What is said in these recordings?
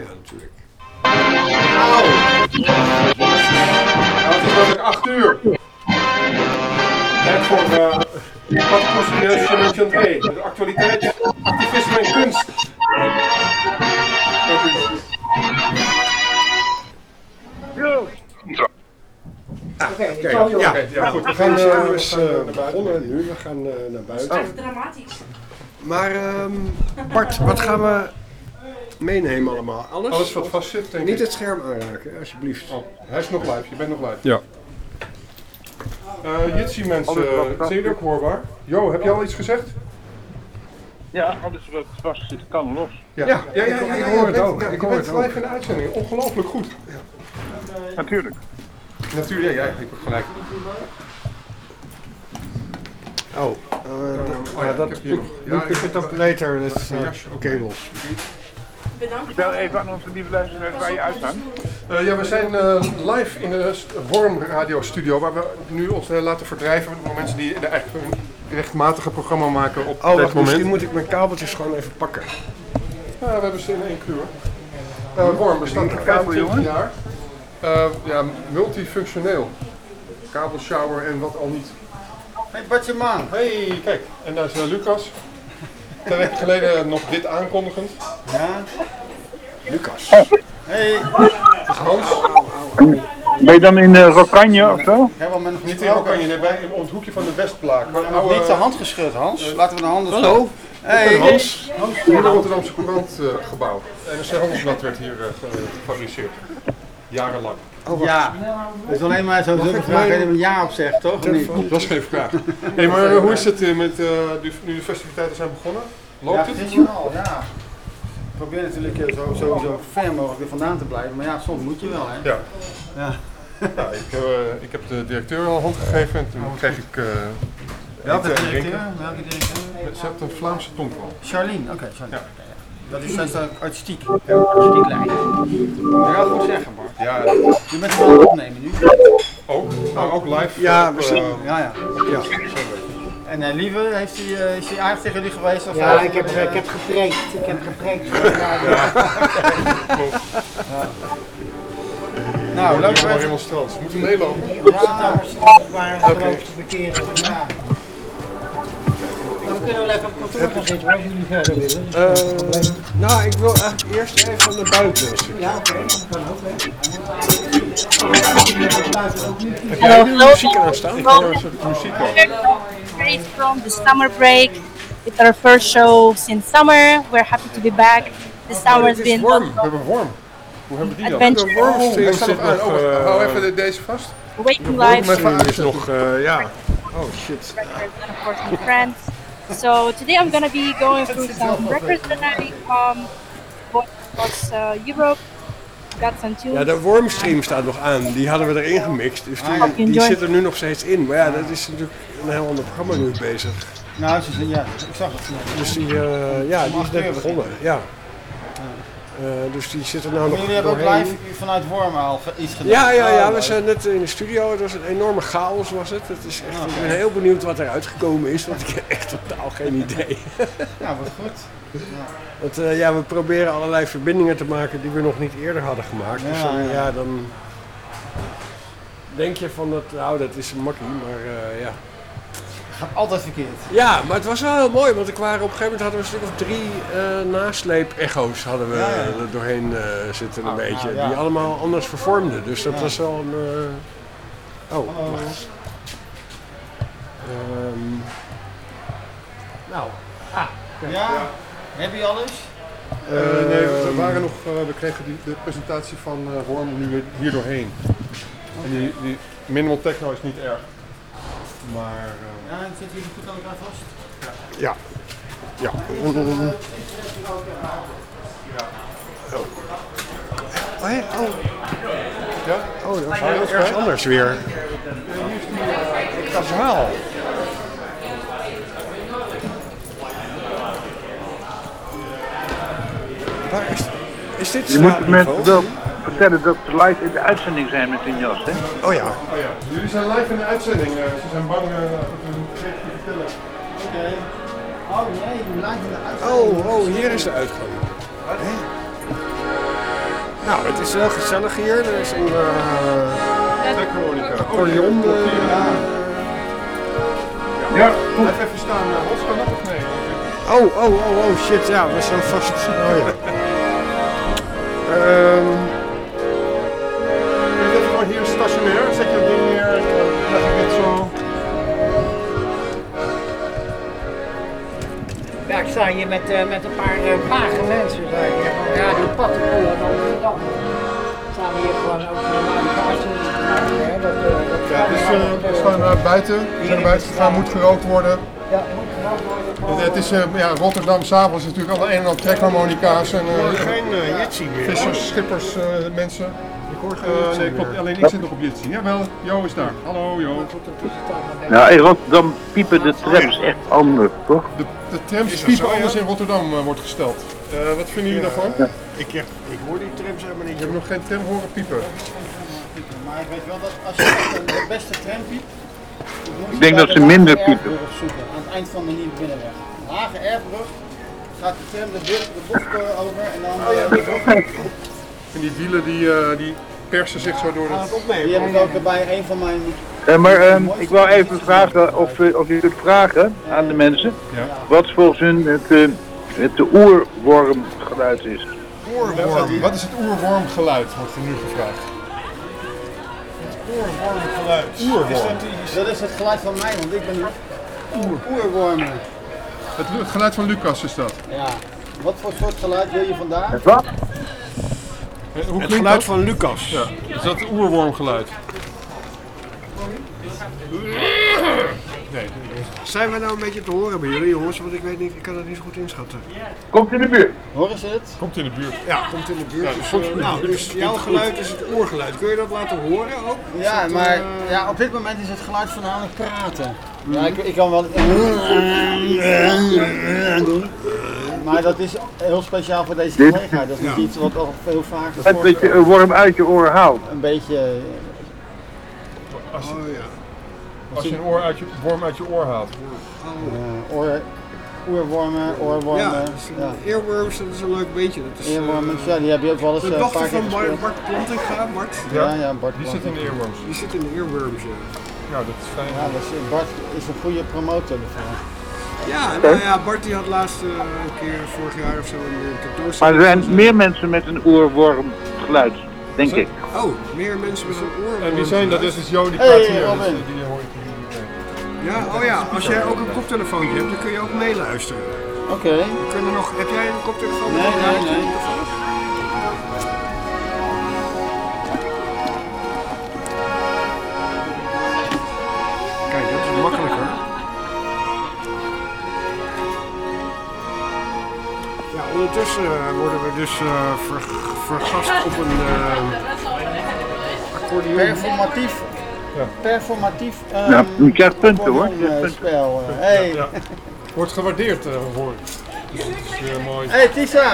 natuurlijk. Het is namelijk 8 uur. Tijd voor Patrouilleus Dimension 2. De actualiteit, activisme en kunst. Ja, goed. We gaan begonnen nu. We gaan naar buiten. Echt dramatisch. Maar Bart, wat gaan we meenemen allemaal? Alles wat vast zit, denk ik. Niet het scherm aanraken, alsjeblieft. Oh, hij is nog live. Je bent nog live. Ja. Jitsi mensen, zijn jullie ook hoorbaar? Jo, heb je al iets gezegd? Ja, alles wat vast zit kan los. Ja, ik hoor het ook. Ik hoor het live in de uitzending. Ongelooflijk goed. Natuurlijk. Natuurlijk, ja, ik heb gelijk. Ik pick it up later. Oké, los. Bedankt. Vertel even aan onze lieve luisteraars waar je uithangt. We zijn live in de Worm Radio Studio, waar we nu ons laten verdrijven door mensen die eigenlijk een rechtmatige programma maken op dit moment. Misschien moet ik mijn kabeltjes gewoon even pakken. Ja, we hebben ze in 1 kleur. Worm bestaat al 25 jaar. Multifunctioneel. Kabelshower en wat al niet. Hey Bartje man. Hey, kijk. En daar is Lucas. 2 weken geleden nog dit aankondigend. Ja. Lucas. Hey. Hans. Ben je dan in Rokanje of zo? Hebben we nog Niet in Oranje, nee, bij op het hoekje van de Westplaak. We hebben nog niet de hand geschud, Hans. Laten we de handen Hallo. Hey. Hans. In het Rotterdamse Courant gebouw. NRC Handelsblad werd hier gefabriceerd. Jarenlang. Ja. Dat is alleen maar zo'n vraag waar je een ja op zegt, toch? Of niet? Dat was geen vraag. Hey, maar hoe is het met nu de festiviteiten zijn begonnen? Loopt het? Ja, het is wel, ja. Ik probeer natuurlijk sowieso ver mogelijk er vandaan te blijven, maar ja, soms moet je wel, hè? Ja. Ja. Ja, ik heb de directeur al een hand gegeven en toen kreeg ik... Welke eten en directeur? drinken. Welke directeur? Ze heeft een Vlaamse tongval. Charlene, oké, Charlene. Ja. Dat is artistiek. Artistiek lijn. Ja, goed zeggen, Bart. Ja, Je bent wel aan het opnemen nu. ook. Nou, ook live. Ja, op, we zijn... Ja. Ja. En Lieve, is hij aardig tegen jullie geweest? Of Ja, ik heb gepreekt. Ik heb gepreekt. Nou, leuk maar dat helemaal strand. Ze moeten meelopen. Ja, waren grote verkeer. Ja. Maar we kunnen wel even op kantoor gaan zitten als jullie verder willen. Nou, ik wil eigenlijk eerst even naar buiten. Ja, oké, dat kan ook. Heb jij nu muziek aan staan? Ik hoor een soort muziek al. Straight from the summer break. It's our first show since summer. We're happy to be back. The summer's Het is been warm. We hebben worm. Hoe hebben we die dan? adventure. De wormstream Hij staat zit nog aan. nog... Hou even deze vast. Waking Mijn live vader is nog... ja. Oh shit. records and of course my friends. So today I'm gonna be going through some records that I bought across Europe. Got some tunes. Ja, de wormstream staat nog aan. Die hadden we erin gemixt. Dus die enjoy. zit er nu nog steeds in. Maar ja, dat is natuurlijk een heel ander programma nu bezig. Nou, ja, ik zag het net. Dus die is net begonnen. Ja. Dus die zit er nou nog Jullie hebben ook doorheen. live vanuit Wormen al iets gedaan? Ja, we zijn net in de studio. Het was een enorme chaos was het. Ik ben heel benieuwd wat eruit gekomen is, want ik heb echt totaal geen idee. Ja, wat goed. Want we proberen allerlei verbindingen te maken die we nog niet eerder hadden gemaakt. Dus dan denk je van dat is een makkie, maar ja. Gaat altijd verkeerd. Ja, maar het was wel heel mooi, want op een gegeven moment hadden we een stuk of 3 nasleep-echo's hadden we er doorheen zitten een beetje. Die allemaal anders vervormden, dus dat was wel een... wacht. Ja, heb je alles? Nee, we waren nog, we kregen de presentatie van Worm nu hier doorheen. En die minimal techno is niet erg. Maar... Ja, en zitten jullie goed aan elkaar vast? Ja. Ja. Dat is wel ergens anders weer. Dat verhaal. Waar is dit? Je moet de mensen wel vertellen dat ze live in de uitzending zijn met hun jas, hè? Oh ja. Jullie zijn live in de uitzending. Ze zijn bang dat hun te vertellen. Oké. Oh nee, die live in de uitzending. Oh, hier is de uitgang. Nou, het is heel gezellig hier. Er is een Trekharmonica. accordeon. Ja, blijf even staan. Hans, kan dat of nee? Oh, shit, ja, we zijn vast. Oh ja. Even gewoon hier stationair. Zet je het ding neer. Leg ik dit zo. Ja, ik sta hier met een paar vage mensen. Van Radio Pattenpoel en Amsterdam. Staan we hier gewoon ook normale gasten te maken. Ja, dus we staan buiten. We zijn er buiten gegaan, moet gerookt worden. Ja, het moet gerookt worden. Het is Rotterdam, s'avonds is natuurlijk al een en al trekharmonica's en Geen Jitsi meer. vissers, schippers, mensen. Ik hoor geen Nee, klopt, alleen ik zit nog op Jitsi. Jawel, Jo is daar. Hallo Jo. Ja, in Rotterdam piepen de trams echt anders, toch? De trams piepen anders in Rotterdam wordt gesteld. Wat vinden jullie daarvan? Ik hoor die trams helemaal niet. Je hebt nog geen tram horen piepen. Maar ik weet wel dat als je de beste tram piept, Ik denk dat ze minder piepen. zoeken aan het eind van de Nieuwe Binnenweg. Een lage erfbrug gaat de tram de bocht over en dan En die wielen die persen zich zo door het... die heb ik ook bij een van mijn... Maar ik wou even vragen of je kunt vragen aan de mensen Ja. wat volgens hun het oerwormgeluid is. Oorworm. Wat is het oerwormgeluid, wordt er nu gevraagd. Oorwormgeluid. Oerworm. Dat is het geluid van mij, want ik ben oerwormen. Het geluid van Lucas is dat. Ja. Wat voor soort geluid wil je vandaag? Wat? Hoe Het klinkt geluid dat? van Lucas. Ja. Is dat het oerwormgeluid? Nee. Zijn we nou een beetje te horen bij jullie jongens? Want ik weet niet, ik kan het niet zo goed inschatten. Komt in de buurt. Horen ze het? Komt in de buurt. Ja, komt in de buurt. Ja, Dus, soms goed. dus jouw geluid is het oorgeluid. Kun je dat laten horen ook? Ja, maar op dit moment is het geluid voornamelijk praten. Ja, ik kan wel doen. Maar dat is heel speciaal voor deze gelegenheid. Dat is niet iets wat al veel vaker Het dat je een worm uit je oor haalt. een beetje... Als je een worm uit je oor haalt. oorwormen, oorwormen. Ja, earworms, dat is een leuk beentje. Dat is, Earwormen, ja, die heb je ook wel eens de een dochter paar keer van gespeeld. Bart Plantinga, Bart. Ja, Bart. Die zit in de earworms. Die zit in de earworms, ja. Nou, dat is fijn. Ja, Bart is een goede promotor ervan. Ja, nou ja, Bart die had laatst een keer vorig jaar of zo een Maar tentoonstelling. er zijn meer mensen met een oerwormgeluid, denk ik. Oh, meer mensen met een oorworm. En wie zijn dat? Dat is Jo, die Hey, praat hier. Robin. Dus, die hoor ik hier. Ja, oh ja, als jij ook een koptelefoontje hebt, dan kun je ook meeluisteren. Oké. Heb jij een koptelefoon? Nee. Kijk, dat is makkelijker. Ja, ondertussen worden we dus vergast op een accordeon. Performatief Ja, je krijgt punten hoor. Je krijgt punten. spel. Hey. Ja. Wordt gewaardeerd, hoor ik. Dus dat is weer mooi. Hey Tisa.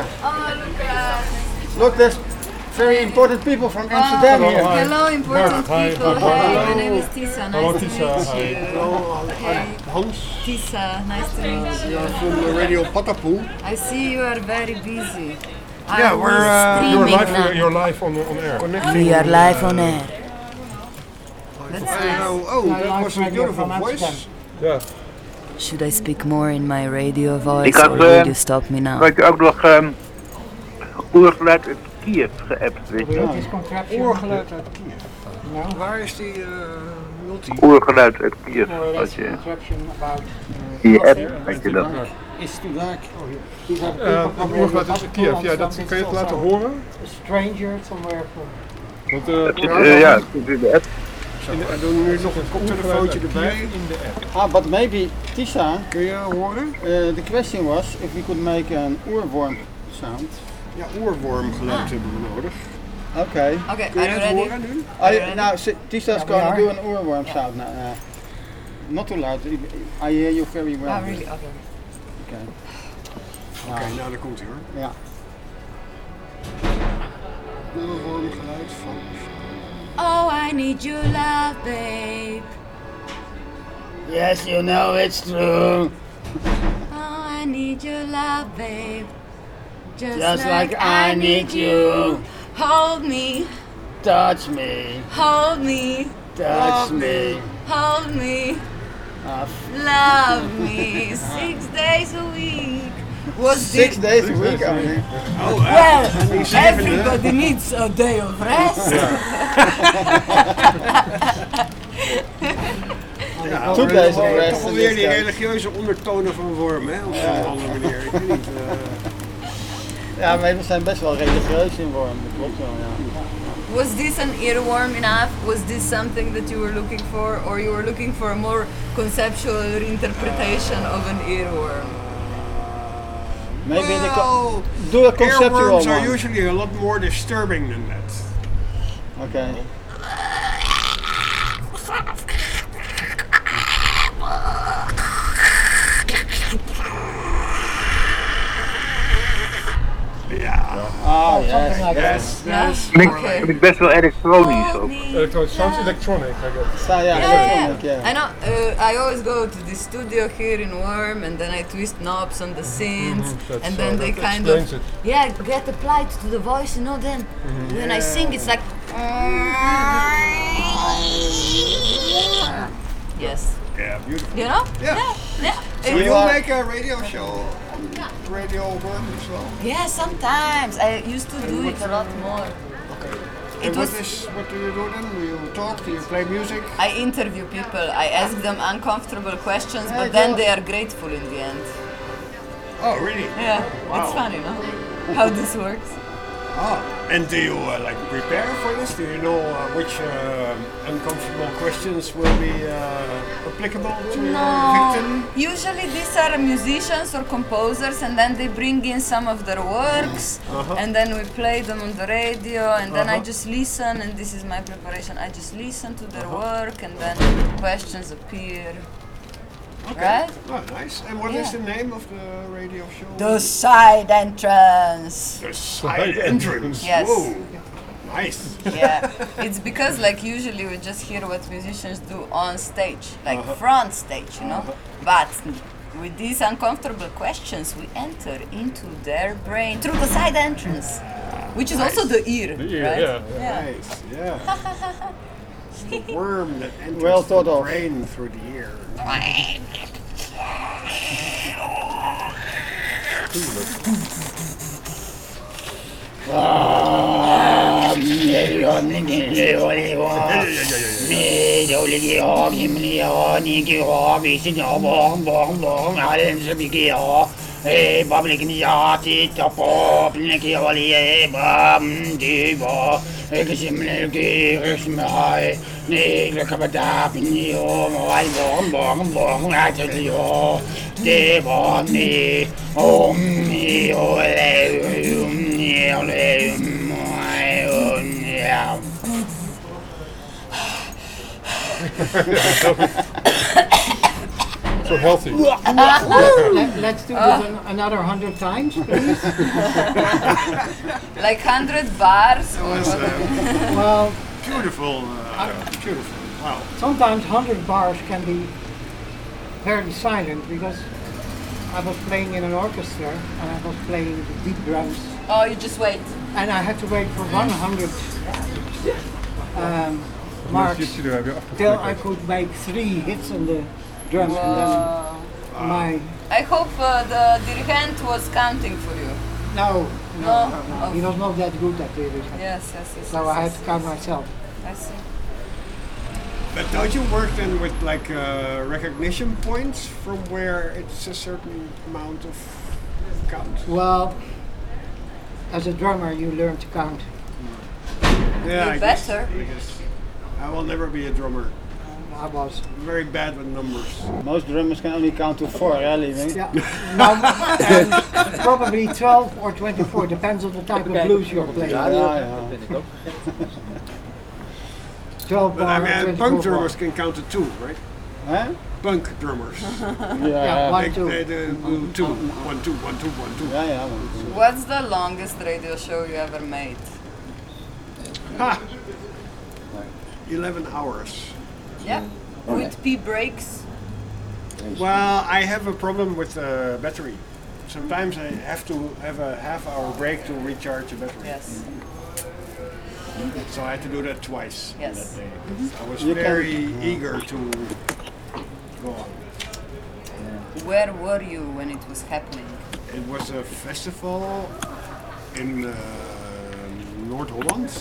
Look, there's very important people from Amsterdam here. Hi. Hello, important Bart, hi, people. Bart. Hey, my name is Tisa. Nice Hello, to Tisa. meet Hi. you. Hey, Hans, Tisa, nice to meet you. from Radio Patapoel. I see you are very busy. Yeah, I'm we're, streaming You're now. live on air. We are live on air. That's nice. That was a beautiful voice. Ja. Should I speak more in my radio Ik voice had, or will you stop me now? Had je ook nog oergeluid uit Kiev geappt, weet je? Het is contraption. Oorgeluid uit Kiev. Waar is die multi? Oergeluid uit Kiev No, had that's je. contraption about... In je app had je dat. Is too dark. These are people from Het oorgeluid uit Liverpool Kiev, ja, and dat some kan je het laten also horen. a stranger somewhere from... Want, Ja, het zit in de app. We doen nu nog een koptelefoontje erbij. in de app. But maybe, Tisa, Kun je horen? the question was if we could make an oorworm sound. Ja, oorwormgeluid hebben we nodig. Okay. Okay, Kun are je you het ready? horen nu? Now, Tisa's we going to are. do an oorworm sound now. Not too loud. I hear you very well. Oh, really? Okay. Okay. Oké, nou daar komt hij hoor. Ja. Oorwormgeluid van... Oh, I need your love, babe. Yes, you know it's true. Oh, I need your love, babe. Just like I need you. Hold me, Touch me, hold me, touch me. hold me, love me 6 days a week. Was 6 days a week only. well, everybody needs a day of rest. Ja, 2 days of toch rest. wel weer die religieuze ondertonen van Worm, hè? Op zo'n andere manier. Ik weet niet. Ja, maar we zijn best wel religieus in Worm, dat klopt wel, ja. Was this an earworm enough? Was this something that you were looking for, or you were looking for a more conceptual interpretation of an earworm? Maybe Well, do a conceptual earworms are one. usually a lot more disturbing than that. Okay. Ja. Oh, Something yes. like that. Yes, Yeah? yes. Vind ik best wel elektronisch ook. Electronic, sounds electronic, I guess. So, yeah, electronic, yeah. I know. I always go to the studio here in Worm, and then I twist knobs on the synths, and then they that kind of explains it. get applied to the voice. You know, then when I sing, it's like yes, Yeah, beautiful. you know, Yeah. yeah. So It's- you make a radio show on Radio Worm as well? yeah, sometimes I used to do it a lot more. And It was. what do you do then? Do you talk? Do you play music? I interview people. I ask them uncomfortable questions, but then they are grateful in the end. Oh, really? Yeah, it's funny, no? How this works. Oh, and do you like prepare for this? Do you know which uncomfortable questions will be applicable to your victim? Usually these are musicians or composers, and then they bring in some of their works, and then we play them on the radio, and then I just listen, and this is my preparation. I just listen to their work, and then questions appear. Right? Oh, nice. And what is Yeah. the name of the radio show? The side entrance. The side entrance. Yes. Whoa. Nice. Yeah, it's because like usually we just hear what musicians do on stage, like front stage, you know. But with these uncomfortable questions, we enter into their brain through the side entrance, which is also the ear, right? yeah. Nice. Yeah. The worm that enters Well thought the of. brain through the ear. So healthy. Let's do this another 100 times, please. Like 100 bars or That's what? Well, beautiful. Beautiful. Wow. sometimes 100 bars can be very silent because I was playing in an orchestra and I was playing the deep drums Oh, you just wait. and I had to wait for 100 marks Jullie hebben je till I afgeflikkerd. could make 3 hits on the drums and then my I hope the dirigent was counting for you. no, No? he was not that good at it. Yes, yes, yes. So yes, I had yes. to count myself. I see. But don't you work then with like recognition points from where it's a certain amount of count? Well, as a drummer you learn to count. Yeah, You I guess. better. I guess. I will never be a drummer. I was. I'm very bad with numbers. Most drummers can only count to 4, really. Yeah. No, and probably 12 or 24, depends on the type of blues you're playing. Ja. 12 But I bar, mean, 24 punk bar. drummers can count to 2, right? Hè? Punk drummers. Yeah, 1, They 2. do 2. 1, 2, 1, 2, 1, 2. Ja. What's the longest radio show you ever made? Ha! 11 hours. Yeah. With P breaks. Well, I have a problem with the battery. sometimes I have to have a half-hour break to recharge a battery. Yes. So I had to do that twice. Yes. That day. I was You can- very eager to go on. Where were you when it was happening? It was a festival in Noord-Holland,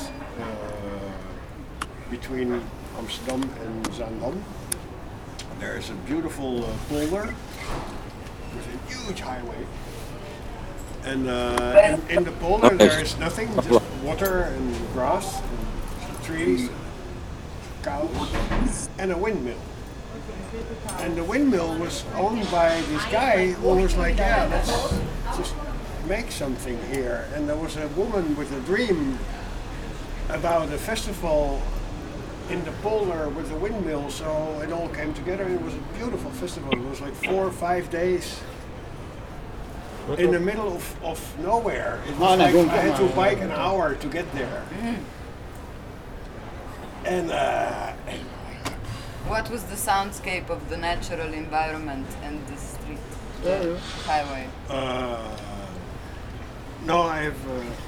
between Amsterdam and Zaandam. There is a beautiful polder with a huge highway. And in the polder there is nothing, just water and grass, and trees, cows, and a windmill. And the windmill was owned by this guy who was like, yeah, let's just make something here. And there was a woman with a dream about a festival in the polder with a windmill, so it all came together. It was a beautiful festival. It was like 4 or 5 days in the middle of nowhere. It was like I had to bike an hour to get there. And What was the soundscape of the natural environment and the street, the highway? no, I have.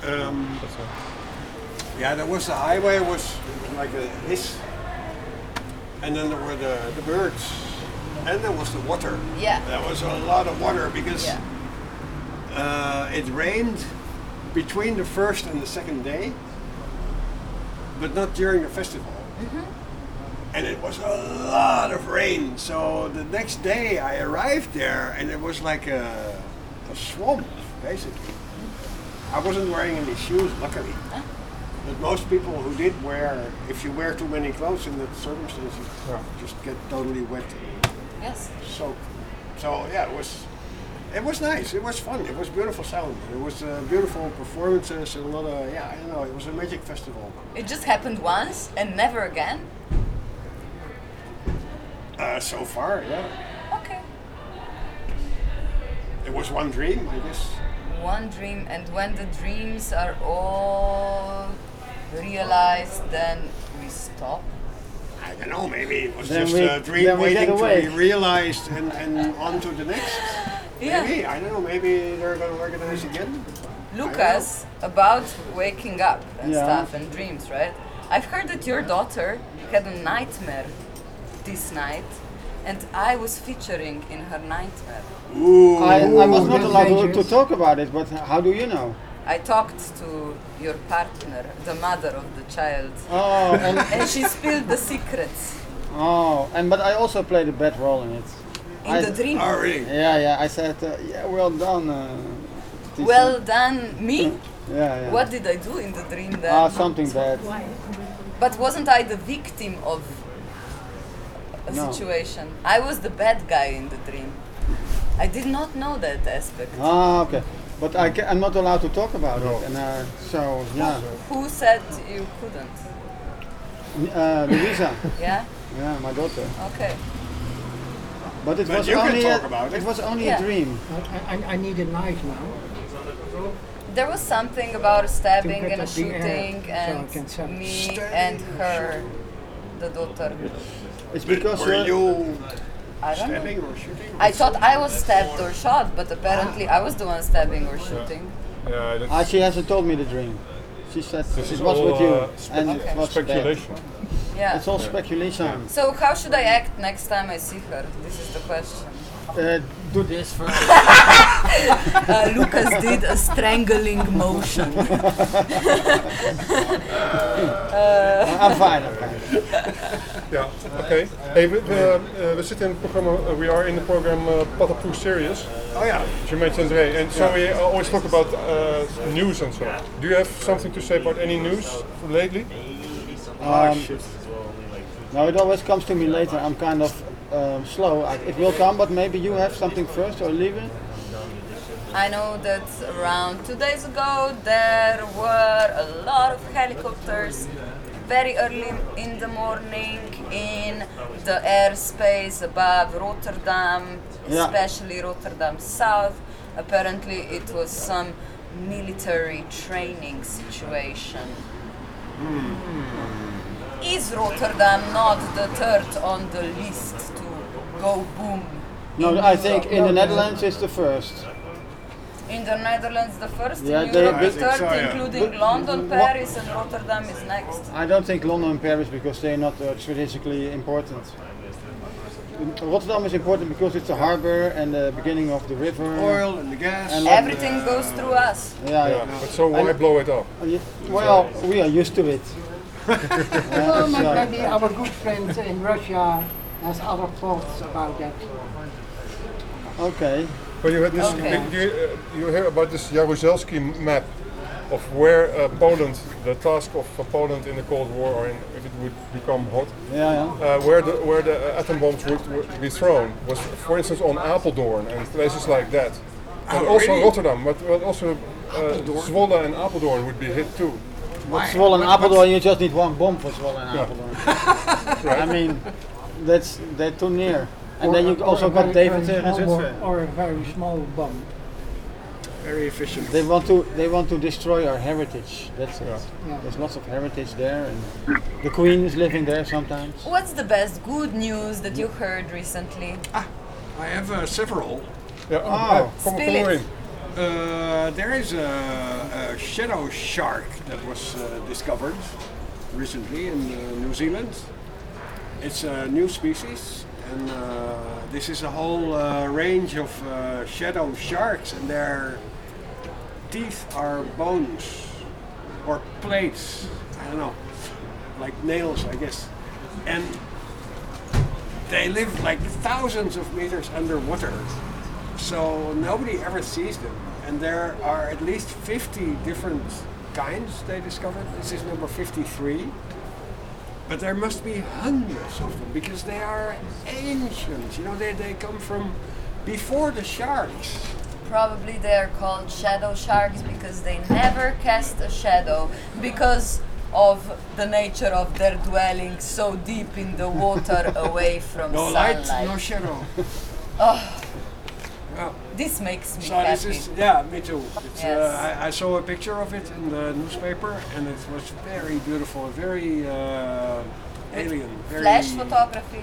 Yeah, there was the highway, was like a hiss, and then there were the birds, and there was the water. Yeah. There was a lot of water because it rained between the first and the second day, but not during the festival. And it was a lot of rain. So the next day I arrived there and it was like a swamp, basically. I wasn't wearing any shoes, luckily. But most people who did wear, if you wear too many clothes in that circumstance, you just get totally wet. Yes. So yeah, it was nice. It was fun. It was beautiful sound. It was beautiful performances and a lot of, I don't know, it was a magic festival. It just happened once and never again? So far, yeah. Okay. It was one dream, I guess. One dream, and when the dreams are all realized, then we stop. I don't know, maybe it was Then just we- a dream then we get waiting to away. be realized and on to the next. Yeah. Maybe, I don't know, maybe they're going to organize again. Lucas, about waking up and Yeah. stuff and dreams, right? I've heard that your daughter had a nightmare this night, and I was featuring in her nightmare. Ooh. I was not that's allowed to dangerous. talk about it, but how do you know? I talked to your partner, the mother of the child, Oh, and she spilled the secrets but I also played a bad role in it. in the dream. Oh, really? Yeah, I said, well done. Tisa. Well done, me? Yeah. What did I do in the dream then? Something bad. But wasn't I the victim of a No. situation? I was the bad guy in the dream. I did not know that aspect. Okay. But I'm not allowed to talk about it. And so, yeah. Who said you couldn't? Louisa, Yeah? yeah, my daughter. Okay. But it But was you can only talk about it. It was only Yeah. a dream. I need a knife now. There was something about a stabbing get and a up the air shooting so I and can send- me and her, the daughter. It's because Were you I don't know. stabbing or shooting? I thought I was stabbed or shot, but apparently I was the one stabbing or shooting. Yeah, that's, she hasn't told me the dream. She said this it is was all with you, and it Okay. was speculation. Yeah. Bad. It's all speculation. So how should I act next time I see her? This is the question. Do this first. Lucas did a strangling motion. I'm fine. Ja, oké. Hey, we zitten in het programma, we are in the program Patapoe Serious, Oh, yeah. as you mentioned today, and so we always talk about news and so. Do you have something to say about any news lately? No, it always comes to me later. I'm kind of slow. It will come, but maybe you have something first or leave it. I know that around 2 days ago there were a lot of helicopters very early in the morning in the airspace above Rotterdam, Yeah. especially Rotterdam South. Apparently it was some military training situation. Is Rotterdam not the third on the list to go boom? No, I think in the Netherlands it's the first. In the Netherlands, the first Yeah, in they- Europe, I the think third, so, yeah. including London, Paris, and Rotterdam is next. I don't think London and Paris because they're not strategically important. Rotterdam is important because it's a harbor and the beginning of the river. Oil and the gas. And Everything goes through us. Yeah. But so why blow it up? Well, we are used to it. Well, maybe our good friend in Russia has other thoughts about that. Okay. But you had this. Okay. You hear about this Jaruzelski map of where Poland, the task of Poland in the Cold War, or if it would become hot, Yeah. where the atom bombs would be thrown was, for instance, on Apeldoorn and places like that, and also Rotterdam, but also Zwolle and Apeldoorn would be hit too. But Zwolle and Apeldoorn, you just need one bomb for Zwolle and Apeldoorn. I mean, they're too near. And then you also got David and Zutphen. Or a very small bomb. Very efficient. They want to destroy our heritage. That's it. Yeah. There's lots of heritage there, and the Queen is living there sometimes. What's the best good news that you heard recently? I have several. Yeah, come Spill it. in. There is a shadow shark that was discovered recently in New Zealand. It's a new species, and this is a whole range of shadow sharks, and their teeth are bones or plates. I don't know, like nails, I guess. And they live like thousands of meters underwater. So nobody ever sees them, and there are at least 50 different kinds they discovered. This is number 53, but there must be hundreds of them because they are ancient. You know, they come from before the sharks. Probably they're called shadow sharks because they never cast a shadow because of the nature of their dwelling so deep in the water away from No sunlight. light, no shadow. This makes me So happy. this is, yeah, me too. It's, Yes. I saw a picture of it in the newspaper, and it was very beautiful, very alien. Very, Flash photography.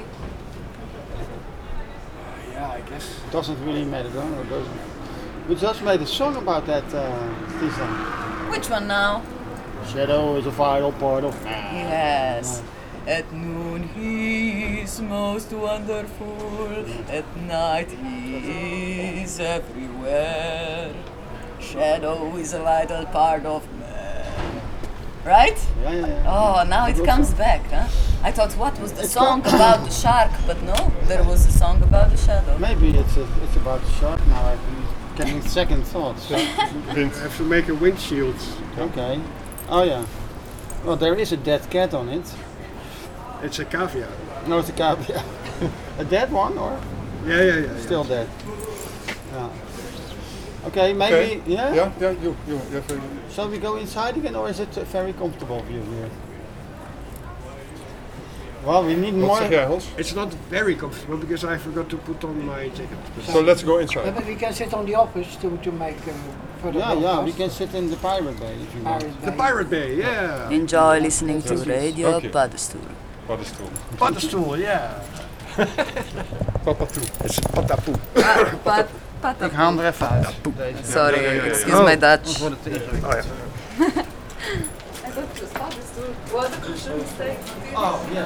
Yeah, I guess. Doesn't really matter, though, or doesn't it? We just made a song about that, Tisa. Which one now? Shadow is a vital part of man. Yes. At noon he is most wonderful, at night he is everywhere. Shadow is a vital part of man. Right? Yeah. Oh, now it comes back, huh? I thought, what was the song about the shark? But no, there was a song about the shadow. Maybe it's about the shark now. I'm getting second thoughts. I have to make a windshield. Okay. Oh yeah. Well, there is a dead cat on it. It's a cavia. No, it's a cavia. A dead one or Yeah. still dead? Yeah. Okay, maybe. Yeah. Yeah. You have a, Shall we go inside again, or is it a very comfortable view here? Well, we need wat more. zeg jij, Hans? It's not very comfortable because I forgot to put on my jacket. So let's go inside. But we can sit on the office to make further Yeah, broadcast. we can sit in the Pirate Bay if you want. Pirate The Bay. Pirate Bay, yeah. Enjoy listening to Radio Okay. Paddenstoel. Paddenstoel. Paddenstoel, yeah. Papatoe. It's patapoe. Ik haal hem er even uit. Sorry, excuse my Dutch. Anders wordt het te ingewikkeld. I thought it was Paddenstoel. What a crucial mistake. Oh, yes.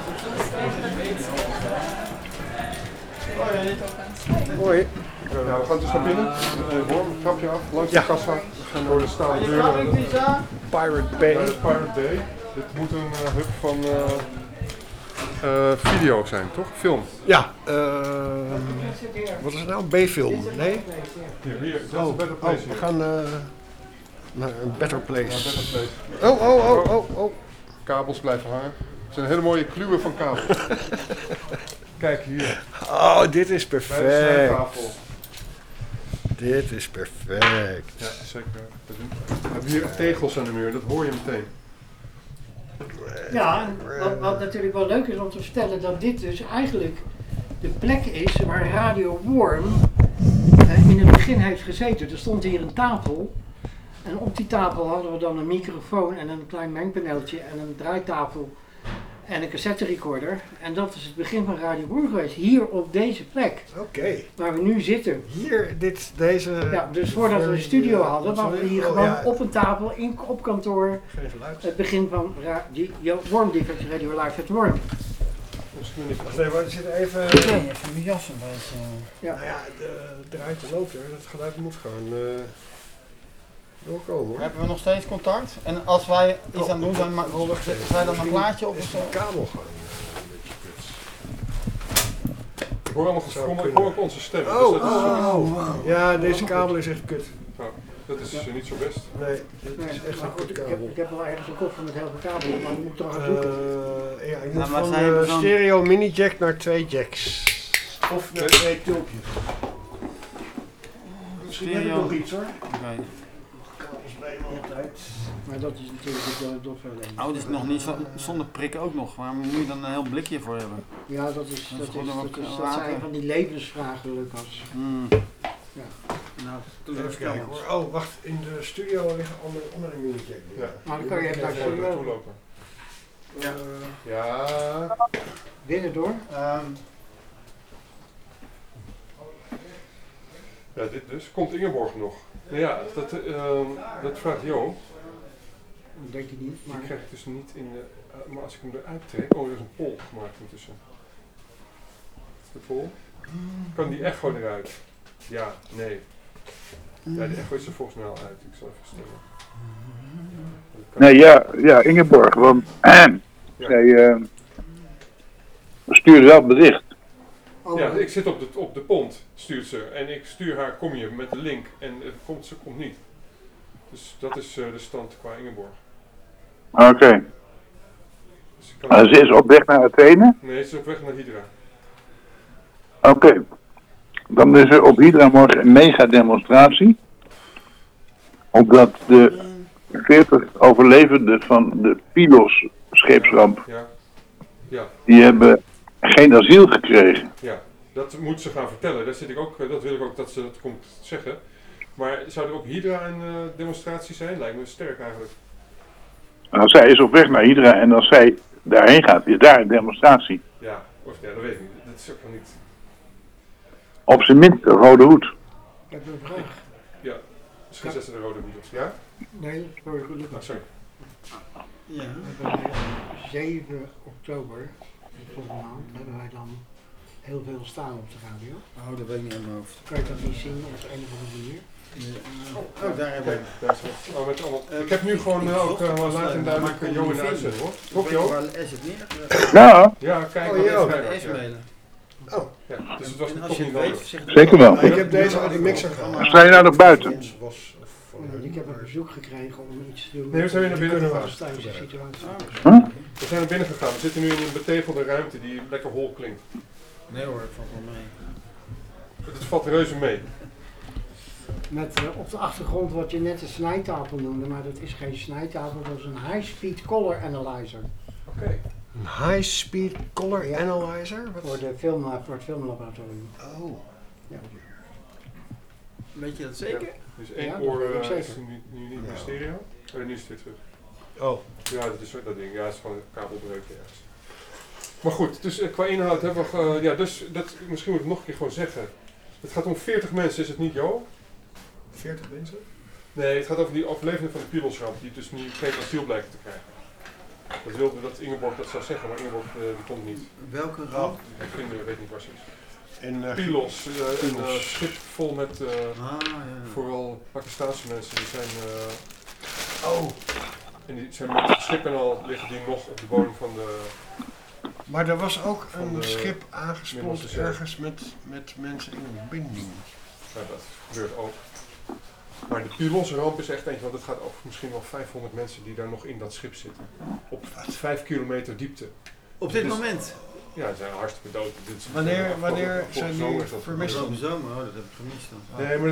Hoi. Nou, we gaan dus naar binnen. Worm, trapje af, langs de kassa. We gaan door de stalen deuren. Pirate Bay. Bij de Pirate Bay. Dit moet een hub van video zijn, toch? Film. Ja, wat is het nou? B-film? Nee? Hier, dat is een better place we hier. gaan naar een better place. Better place. Oh. Kabels blijven hangen. Het zijn hele mooie kluwen van kabels. Kijk hier, Oh, dit is bij de perfect. snijtafel. Dit is perfect. Ja, zeker. We hebben hier tegels aan de muur, dat hoor je meteen. Ja, en wat natuurlijk wel leuk is om te vertellen, dat dit dus eigenlijk de plek is waar Radio Worm in het begin heeft gezeten. Er stond hier een tafel en op die tafel hadden we dan een microfoon en een klein mengpaneeltje en een draaitafel. en een cassette recorder. En dat is het begin van Radio Boer geweest, hier op deze plek. Oké. Waar we nu zitten. Hier, deze... Ja, dus voordat we een studio hadden, waren we hier gewoon ja. op een tafel, op kantoor. Geen geluid. Het begin van Worm Defect Radio Live at Worm. Wacht even, we zitten even... Even mijn jas een beetje. Ja. Nou ja, draait en loopt er. Dat geluid moet gewoon doorkomen hoor. Hebben we nog steeds contact? En als wij iets aan het doen zijn, zetten wij dan een plaatje op of zo? De kabel gewoon een beetje kut. Ik hoor allemaal geschommel, ik hoor ook onze stemmen. Oh, dus dat is, ja, deze kabel is echt kut. dat is niet zo best. Nee, dit is echt Maar een goed, kut ik kabel. heb wel ergens een koffer met heel veel kabel, maar die moet ik toch gaan zoeken. Ja, ik Ja, moet maar van zij hebben zo'n- stereo mini jack naar 2 jacks. Of naar 2 tulpjes. Misschien heb ik Stereo. nog iets hoor. Oké. Kabels bij me altijd. Maar dat is natuurlijk het probleem. Oh, dit is nog niet zonder prik ook nog. Waarom moet je dan een heel blikje voor hebben? Ja, dat zijn van die levensvragen, Lucas. Ja. Nou, Even kijken hoor. Oh, wacht. In de studio liggen andere mini jack. Ja. Maar dan kan je even naar de Gewoon naartoe studio. lopen. Ja. Ja. Binnen door. Ja, dit dus. Komt Ingeborg nog? Nou ja, dat vraagt Jo. Dat denk je niet, Die maar... krijg ik dus niet in de... maar als ik hem eruit trek... Oh, er is een pol gemaakt intussen. Is de pol? Kan die echo eruit? Ja, nee. Ja, de echo is er volgens mij al uit. Ik zal even stellen. Nee, ja, Ingeborg, want zij stuurde wel bericht. Ja, ik zit op de pont, stuurt ze. En ik stuur haar, kom je met de link. En ze komt niet. Dus dat is de stand qua Ingeborg. Oké. Dus ik kan... Ze is op weg naar Athene? Nee, ze is op weg naar Hydra. Oké. Dan is er op Hydra morgen een mega demonstratie. Omdat de 40 overlevenden van de Pylos scheepsramp, Ja. die hebben geen asiel gekregen. Ja, dat moet ze gaan vertellen. Daar zit ik ook, dat wil ik ook dat ze dat komt zeggen. Maar zou er op Hydra een demonstratie zijn? Lijkt me sterk eigenlijk. Nou, zij is op weg naar Hydra en als zij daarheen gaat, is daar een demonstratie. Ja, dat weet ik niet. Dat is ook nog niet... Op zijn minst een rode hoed. Ik heb een vraag. Ja, misschien zetten ze de rode hoed op. Ja? Nee, sorry, gelukkig. Sorry. Ja. We hebben 7 oktober, volgende maand, hebben wij dan heel veel staan op de radio. Oh, dat weet ik niet in mijn hoofd. Kan je dat niet zien op een of andere manier? Oh, daar heb ik. Ik heb nu gewoon ook laat en duidelijk Jo in de uitzending hoor. Toch Jo? Waar is het neer? Ja. Ja, kijk. Oh, Jo. S-mailen. Oh. Ja, dus het was En toch als je niet het weet, nodig. zeg het Zeker wel. Ik heb deze uit de mixer gehaald. Sta je nou nog buiten? Ik heb een bezoek gekregen om iets te doen. Nee, we zijn weer naar binnen gegaan. Thuische situatie. We zijn naar binnen gegaan. We zitten nu in een betegelde ruimte die lekker hol klinkt. Nee hoor, valt wel mee. Het valt reuze mee. Met op de achtergrond wat je net een snijtafel noemde, maar dat is geen snijtafel, dat is een high-speed color analyzer. Oké. Een high-speed color analyzer? Voor het filmlaboratorium. Oh. Ja. Weet je dat zeker? Dus één Ja, dat oor weet ik is zeker. nu niet meer stereo. Oh, nu is het weer terug. Oh. Ja, dat is dat ding. Ja, het is gewoon een kabelbreuk ergens. Maar goed, dus qua inhoud hebben we... ja, dus dat, misschien moet ik nog een keer gewoon zeggen. Het gaat om 40 mensen, is het niet Jo? 40 mensen? Nee, het gaat over die overlevenden van de Pylosramp, die dus nu geen asiel blijken te krijgen. Dat wilde dat Ingeborg dat zou zeggen, maar Ingeborg die komt niet. Welke ramp? Ik weet niet waar ze is. En Pylos, een schip vol met ja. vooral Pakistaanse mensen. Die zijn... En die zijn met het schip en al liggen die nog op de bodem van de... Maar er was ook Van een de schip aangespoeld Middellandse Zee. ergens met mensen in een binding. Ja, dat gebeurt ook. Maar de Pylosramp is echt eentje, want het gaat over misschien wel 500 mensen die daar nog in dat schip zitten. Op 5 kilometer diepte. Op dit Dus- moment? Ja, ze zijn hartstikke dood. Dit is Wanneer zijn die zomer is dat vermist? gebeurd. Afgelopen zomer, oh, dat heb ik gemist dan. Nee, maar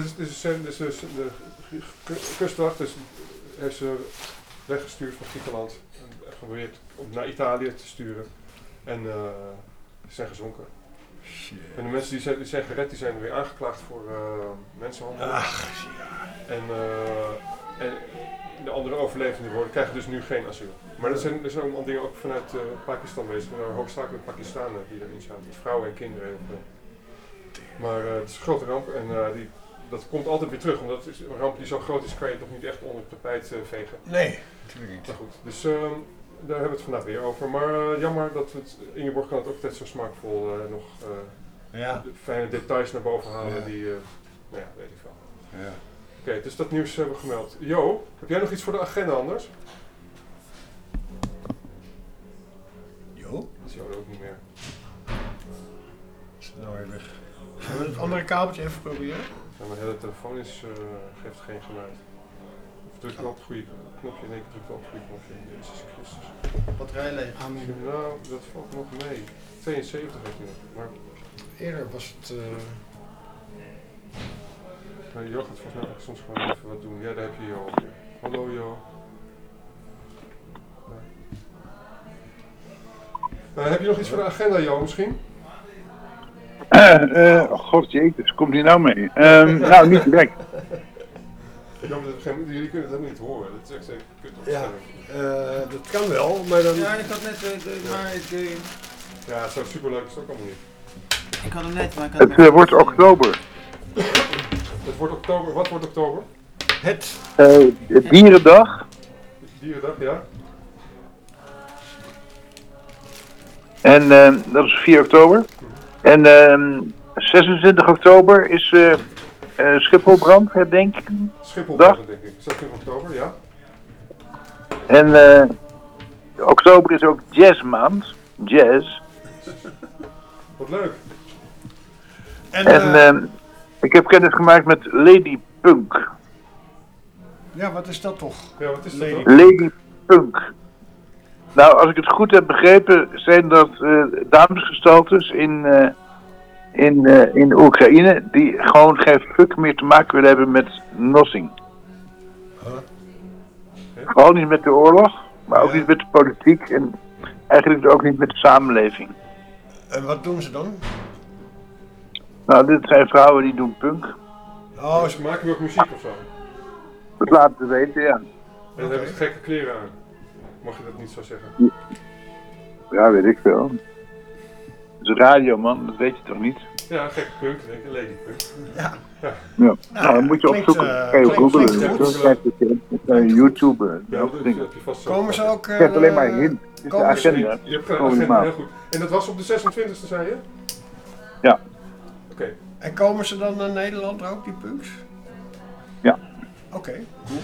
de kustwacht heeft ze weggestuurd van Griekenland en geprobeerd om naar Italië te sturen. En ze zijn gezonken. Shit. En de mensen die zijn gered, die zijn weer aangeklaagd voor mensenhandel. Ach, ja. En de andere overlevenden worden, krijgen dus nu geen asiel. Maar er zijn ook allemaal dingen ook vanuit Pakistan bezig. Er zijn hoofdzakelijk Pakistanen die erin zaten. Vrouwen en kinderen heel veel. Maar het is een grote ramp en dat komt altijd weer terug. Omdat een ramp die zo groot is, kan je toch niet echt onder het tapijt vegen. Nee, natuurlijk niet. Maar goed, dus daar hebben we het vandaag weer over. Maar jammer dat Ingeborg kan het ook altijd zo smaakvol nog de fijne details naar boven halen die, nou ja, weet ik veel. Ja. Oké, dus dat nieuws hebben we gemeld. Jo, heb jij nog iets voor de agenda anders? Jo? Dat is jou ook niet meer. Is het nou weer weg? Zullen we het andere kabeltje even proberen? Ja, mijn hele telefoon geeft geen geluid. Of druk wel op het goede knopje? Nee, ik druk wel op het goede knopje. Jezus Christus. Batterij leeg. Nou, dat valt nog mee. 72 heeft hij nog. Maar eerder was het... Jo gaat volgens mij soms gewoon even wat doen. Ja, daar heb je Jo. Hallo Jo. Heb je nog iets voor de agenda, Jo, misschien? God jezus, komt hij nou mee? Nou, niet direct. Jammer dat jullie kunnen het helemaal niet horen. Dat is echt zeker kut op. Ja, dat kan wel, maar dan... Ja, ik had net... Ja, zo superleuk is het ook allemaal niet. Ik had hem net, maar ik had Het wordt oktober. Het wordt oktober. Wat wordt oktober? Het Dierendag. Dierendag, ja. En dat is 4 oktober. En 26 oktober is Schipholbrand, herdenking. Schipholbrand, denk ik. 26 oktober, ja. En oktober is ook jazzmaand. Jazz. Wat leuk. En ik heb kennis gemaakt met Lady Punk. Ja, wat is dat toch? Ja, wat is dat dan? Lady Punk. Nou, als ik het goed heb begrepen, zijn dat damesgestaltes in Oekraïne die gewoon geen fuck meer te maken willen hebben met nothing. Gewoon niet met de oorlog, maar ook niet met de politiek en eigenlijk ook niet met de samenleving. En wat doen ze dan? Nou, dit zijn vrouwen die doen punk. Oh, ze maken ook muziek of zo? Dat laten ze weten, ja. En dan hebben ze gekke kleren aan. Mag je dat niet zo zeggen? Ja, weet ik veel. Dat is radio, man, dat weet je toch niet? Ja, gekke punk, denk ik, Lady Punk. Ja. Ja, nou, dan moet je opzoeken. Kan je googlen. YouTube. Komen ze ook... Ik heb alleen maar hint. Het is de agenda. Je hebt een agenda, heel goed. En dat was op de 26e, zei je? Ja. Oké. En komen ze dan naar Nederland ook, die punks? Ja. Oké, cool.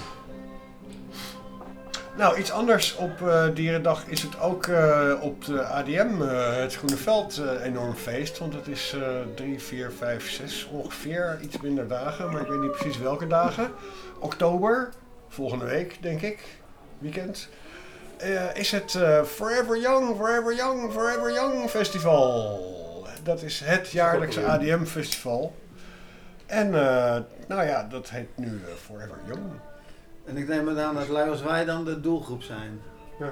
Nou, iets anders op Dierendag is het ook op de ADM, het Groene Veld, enorm feest. Want het is 3, 4, 5, 6 ongeveer, iets minder dagen, maar ik weet niet precies welke dagen. Oktober, volgende week denk ik, weekend, is het Forever Young, Forever Young, Forever Young Festival. Dat is het jaarlijkse ADM festival. En nou ja, dat heet nu Forever Young. En ik neem het aan dat lui als wij dan de doelgroep zijn. Ja.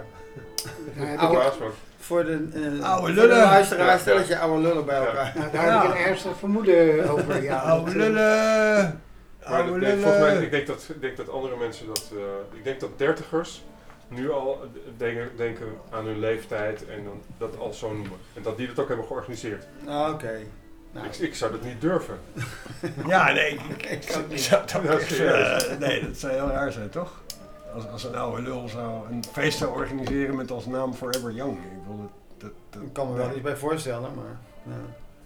Voor de oude lullen. luisteraars, stel je oude lullen bij elkaar. Nou, daar heb ik een ernstig vermoeden over. Ja, oude lullen. Maar volgens mij, ik denk dat andere mensen dat... ik denk dat dertigers nu al denken aan hun leeftijd en dan dat al zo noemen. En dat die dat ook hebben georganiseerd. Oké. Nou. Ik zou dat niet durven. Ja, nee, ik zou het ook echt... nee, dat zou heel raar zijn, toch? Als een oude lul zou een feest zou organiseren met als naam Forever Young. Ik wil dat kan me wel iets bij voorstellen, maar... Ja.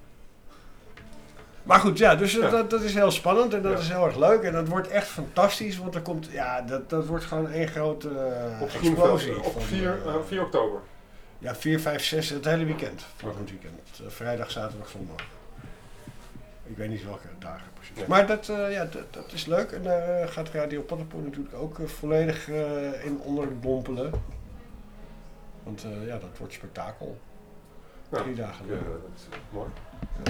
Maar goed, ja, dus dat is heel spannend en dat is heel erg leuk. En dat wordt echt fantastisch, want er komt... Ja, dat wordt gewoon één grote explosie. Op 4 oktober. Ja, 4, 5, 6, het hele weekend. Volgend weekend. Vrijdag, zaterdag, zondag. Ik weet niet welke dagen precies. Nee. Maar dat is leuk. En daar gaat Radio Paddenpoel natuurlijk ook volledig in onderdompelen. Want dat wordt spektakel. 3 dagen lang. Ja, dat is mooi. Ja.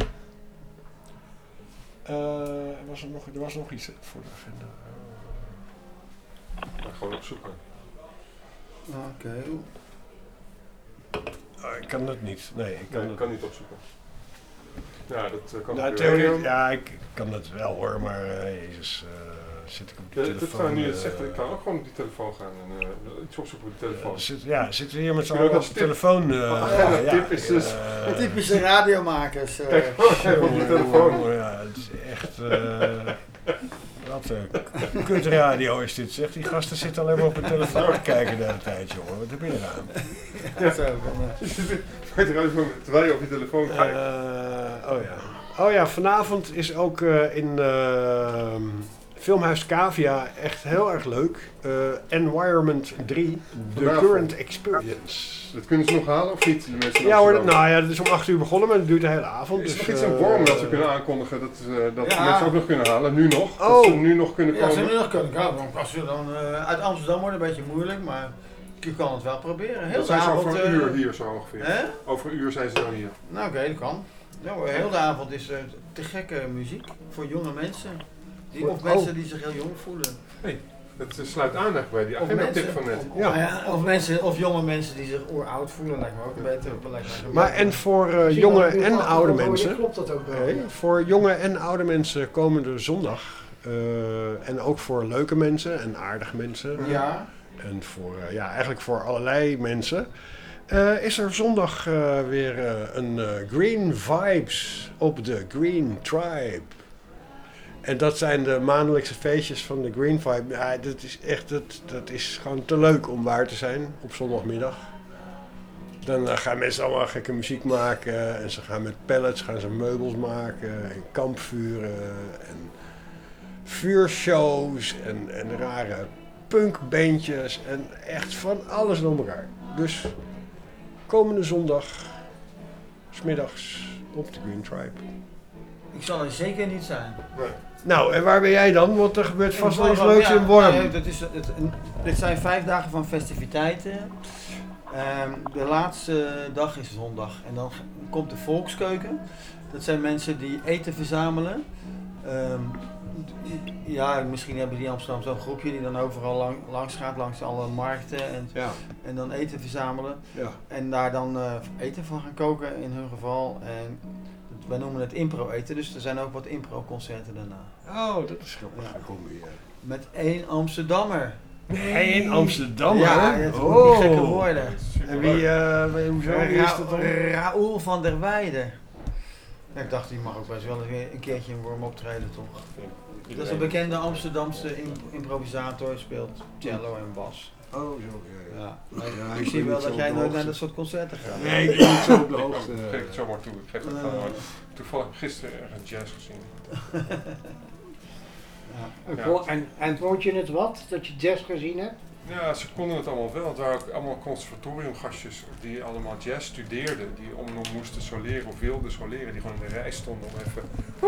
Er was nog iets voor de agenda. Gewoon opzoeken. Oké. Ik kan dat niet. Nee, ik kan niet opzoeken. Ja, dat kan Nou, theorie, ja, ik kan dat wel hoor, maar jezus, zit ik op die telefoon. Dat kan nu het zegt, ik kan ook gewoon op die telefoon gaan en iets opzoeken op de telefoon. Zitten we hier met z'n allen op de telefoon? Tip is dus... Typische radiomakers. Kijk, even op je telefoon. Ja, het is echt... wat een kutradio is dit, zeg. Die gasten zitten alleen maar op hun telefoon te kijken de hele tijd, jongen. Wat heb je eraan? Ja, zo. Terwijl je op je telefoon kijkt. Oh ja, vanavond is ook in Filmhuis Cavia echt heel erg leuk. Environment 3, The Current Experience. Dat kunnen ze nog halen of niet? De mensen ja hoor, dat is om 8 uur begonnen, maar dat duurt de hele avond. Is er dus, nog iets in Worm dat we kunnen aankondigen dat mensen ook nog kunnen halen? Nu nog? Dat ze nu nog kunnen komen? Ja, ze nu nog kunnen komen. Als we dan uit Amsterdam wordt een beetje moeilijk, maar je kan het wel proberen. Heel dat zijn ze over een uur hier zo ongeveer. Over een uur zijn ze dan hier. Nou oké, dat kan. Ja, heel de avond is te gekke muziek voor jonge mensen. Of mensen die zich heel jong voelen. Hey, dat sluit aan bij die agenda-tip van net. Of jonge mensen die zich oeroud voelen, lijkt me ook beter. Maar en voor jonge en oude mensen. Klopt dat ook wel? Voor jonge en oude mensen komende zondag. En ook voor leuke mensen en aardige mensen. Ja. En voor, eigenlijk voor allerlei mensen. Is er zondag weer een Green Vibes op de Green Tribe. En dat zijn de maandelijkse feestjes van de Green Vibe. Ja, dat is echt, dat is gewoon te leuk om waar te zijn op zondagmiddag. Dan gaan mensen allemaal gekke muziek maken. En ze gaan met pallets meubels maken. En kampvuren. En vuurshows. En rare punkbandjes. En echt van alles door elkaar. Dus komende zondag, 's middags op de Green Tribe. Ik zal er zeker niet zijn. Nee. Nou, en waar ben jij dan? Want er gebeurt vast wel iets leuks in Worm. Nee, dit zijn 5 dagen van festiviteiten. De laatste dag is zondag. En dan komt de volkskeuken. Dat zijn mensen die eten verzamelen. Misschien hebben die in Amsterdam zo'n groepje die dan overal langs gaat, langs alle markten. En dan eten verzamelen. Ja. En daar dan eten van gaan koken in hun geval. En wij noemen het impro-eten, dus er zijn ook wat impro-concerten daarna. Oh, dat is grappig. Ja. Met 1 Amsterdammer. 1 Amsterdammer? Ja, dat zijn die gekke woorden. En wie is dat dan? Raoul van der Weijden. Ja, ik dacht, die mag ook best wel een keertje in Worm optreden, toch? Dat is een bekende Amsterdamse improvisator, speelt cello en bas. Oh, zo, ja. Ik zie wel dat jij nooit naar dat soort concerten gaat. Nee, ik ben niet zo op de hoogte. Ik geef het zomaar toe. Ik geef het gewoon. Toevallig gisteren ergens jazz gezien. En vond je het wat, dat je jazz gezien hebt? Ja, ze konden het allemaal wel. Het waren ook allemaal conservatoriumgastjes die allemaal jazz studeerden. Die nog moesten soleren of wilden soleren. Die gewoon in de rij stonden om even...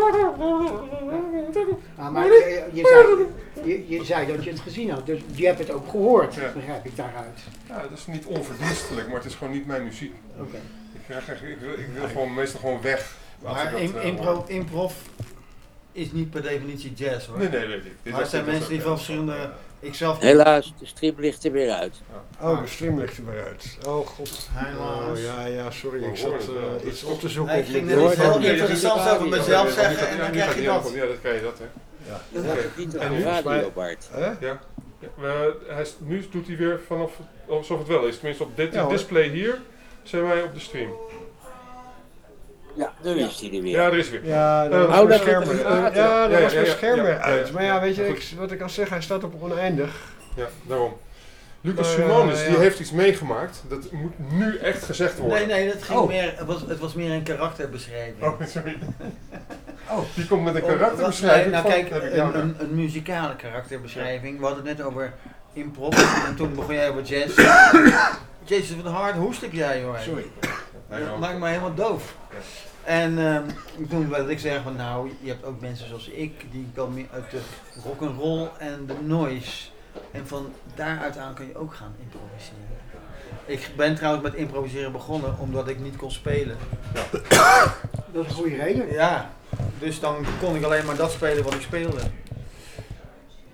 Maar je zei dat je het gezien had, dus je hebt het ook gehoord, begrijp ik daaruit. Ja, dat is niet onverdienstelijk, maar het is gewoon niet mijn muziek. Okay. Ik wil gewoon meestal gewoon weg. Maar improv is niet per definitie jazz, hoor. Nee, weet ik. Maar het zijn mensen die van verschillende... Helaas, de stream ligt er weer uit. Oh, de stream ligt er weer uit. Oh god. Ja, sorry. Ik zat iets op te zoeken. Ik ging net iets heel interessants over mezelf zeggen en dan krijg je dat. Ja, dat krijg je dat, hè. Ja. Dat is niet op de radio, Bart. Ja. Nu doet hij weer vanaf alsof het wel is. Tenminste, op dit display hier zijn wij op de stream. Ja, daar is hij er weer. Ja, er is weer. Ja, dat was mijn scherm weer uit. Maar ja, weet je, wat ik al zeg, hij staat op oneindig. Ja, daarom. Lucas Simonis, die heeft iets meegemaakt. Dat moet nu echt gezegd worden. Nee, dat ging meer, het was meer een karakterbeschrijving. Oh, sorry. Die komt met een karakterbeschrijving. Nou kijk, een muzikale karakterbeschrijving. We hadden het net over improv en toen begon jij over jazz. Jezus, wat hard hoest heb jij, hoor. Sorry. Dat maakt me helemaal doof. En toen wilde ik zeggen van nou, je hebt ook mensen zoals ik, die komen uit de rock'n'roll en de noise. En van daaruit aan kun je ook gaan improviseren. Ik ben trouwens met improviseren begonnen omdat ik niet kon spelen. Ja. Dat is een goede reden. Ja, dus dan kon ik alleen maar dat spelen wat ik speelde.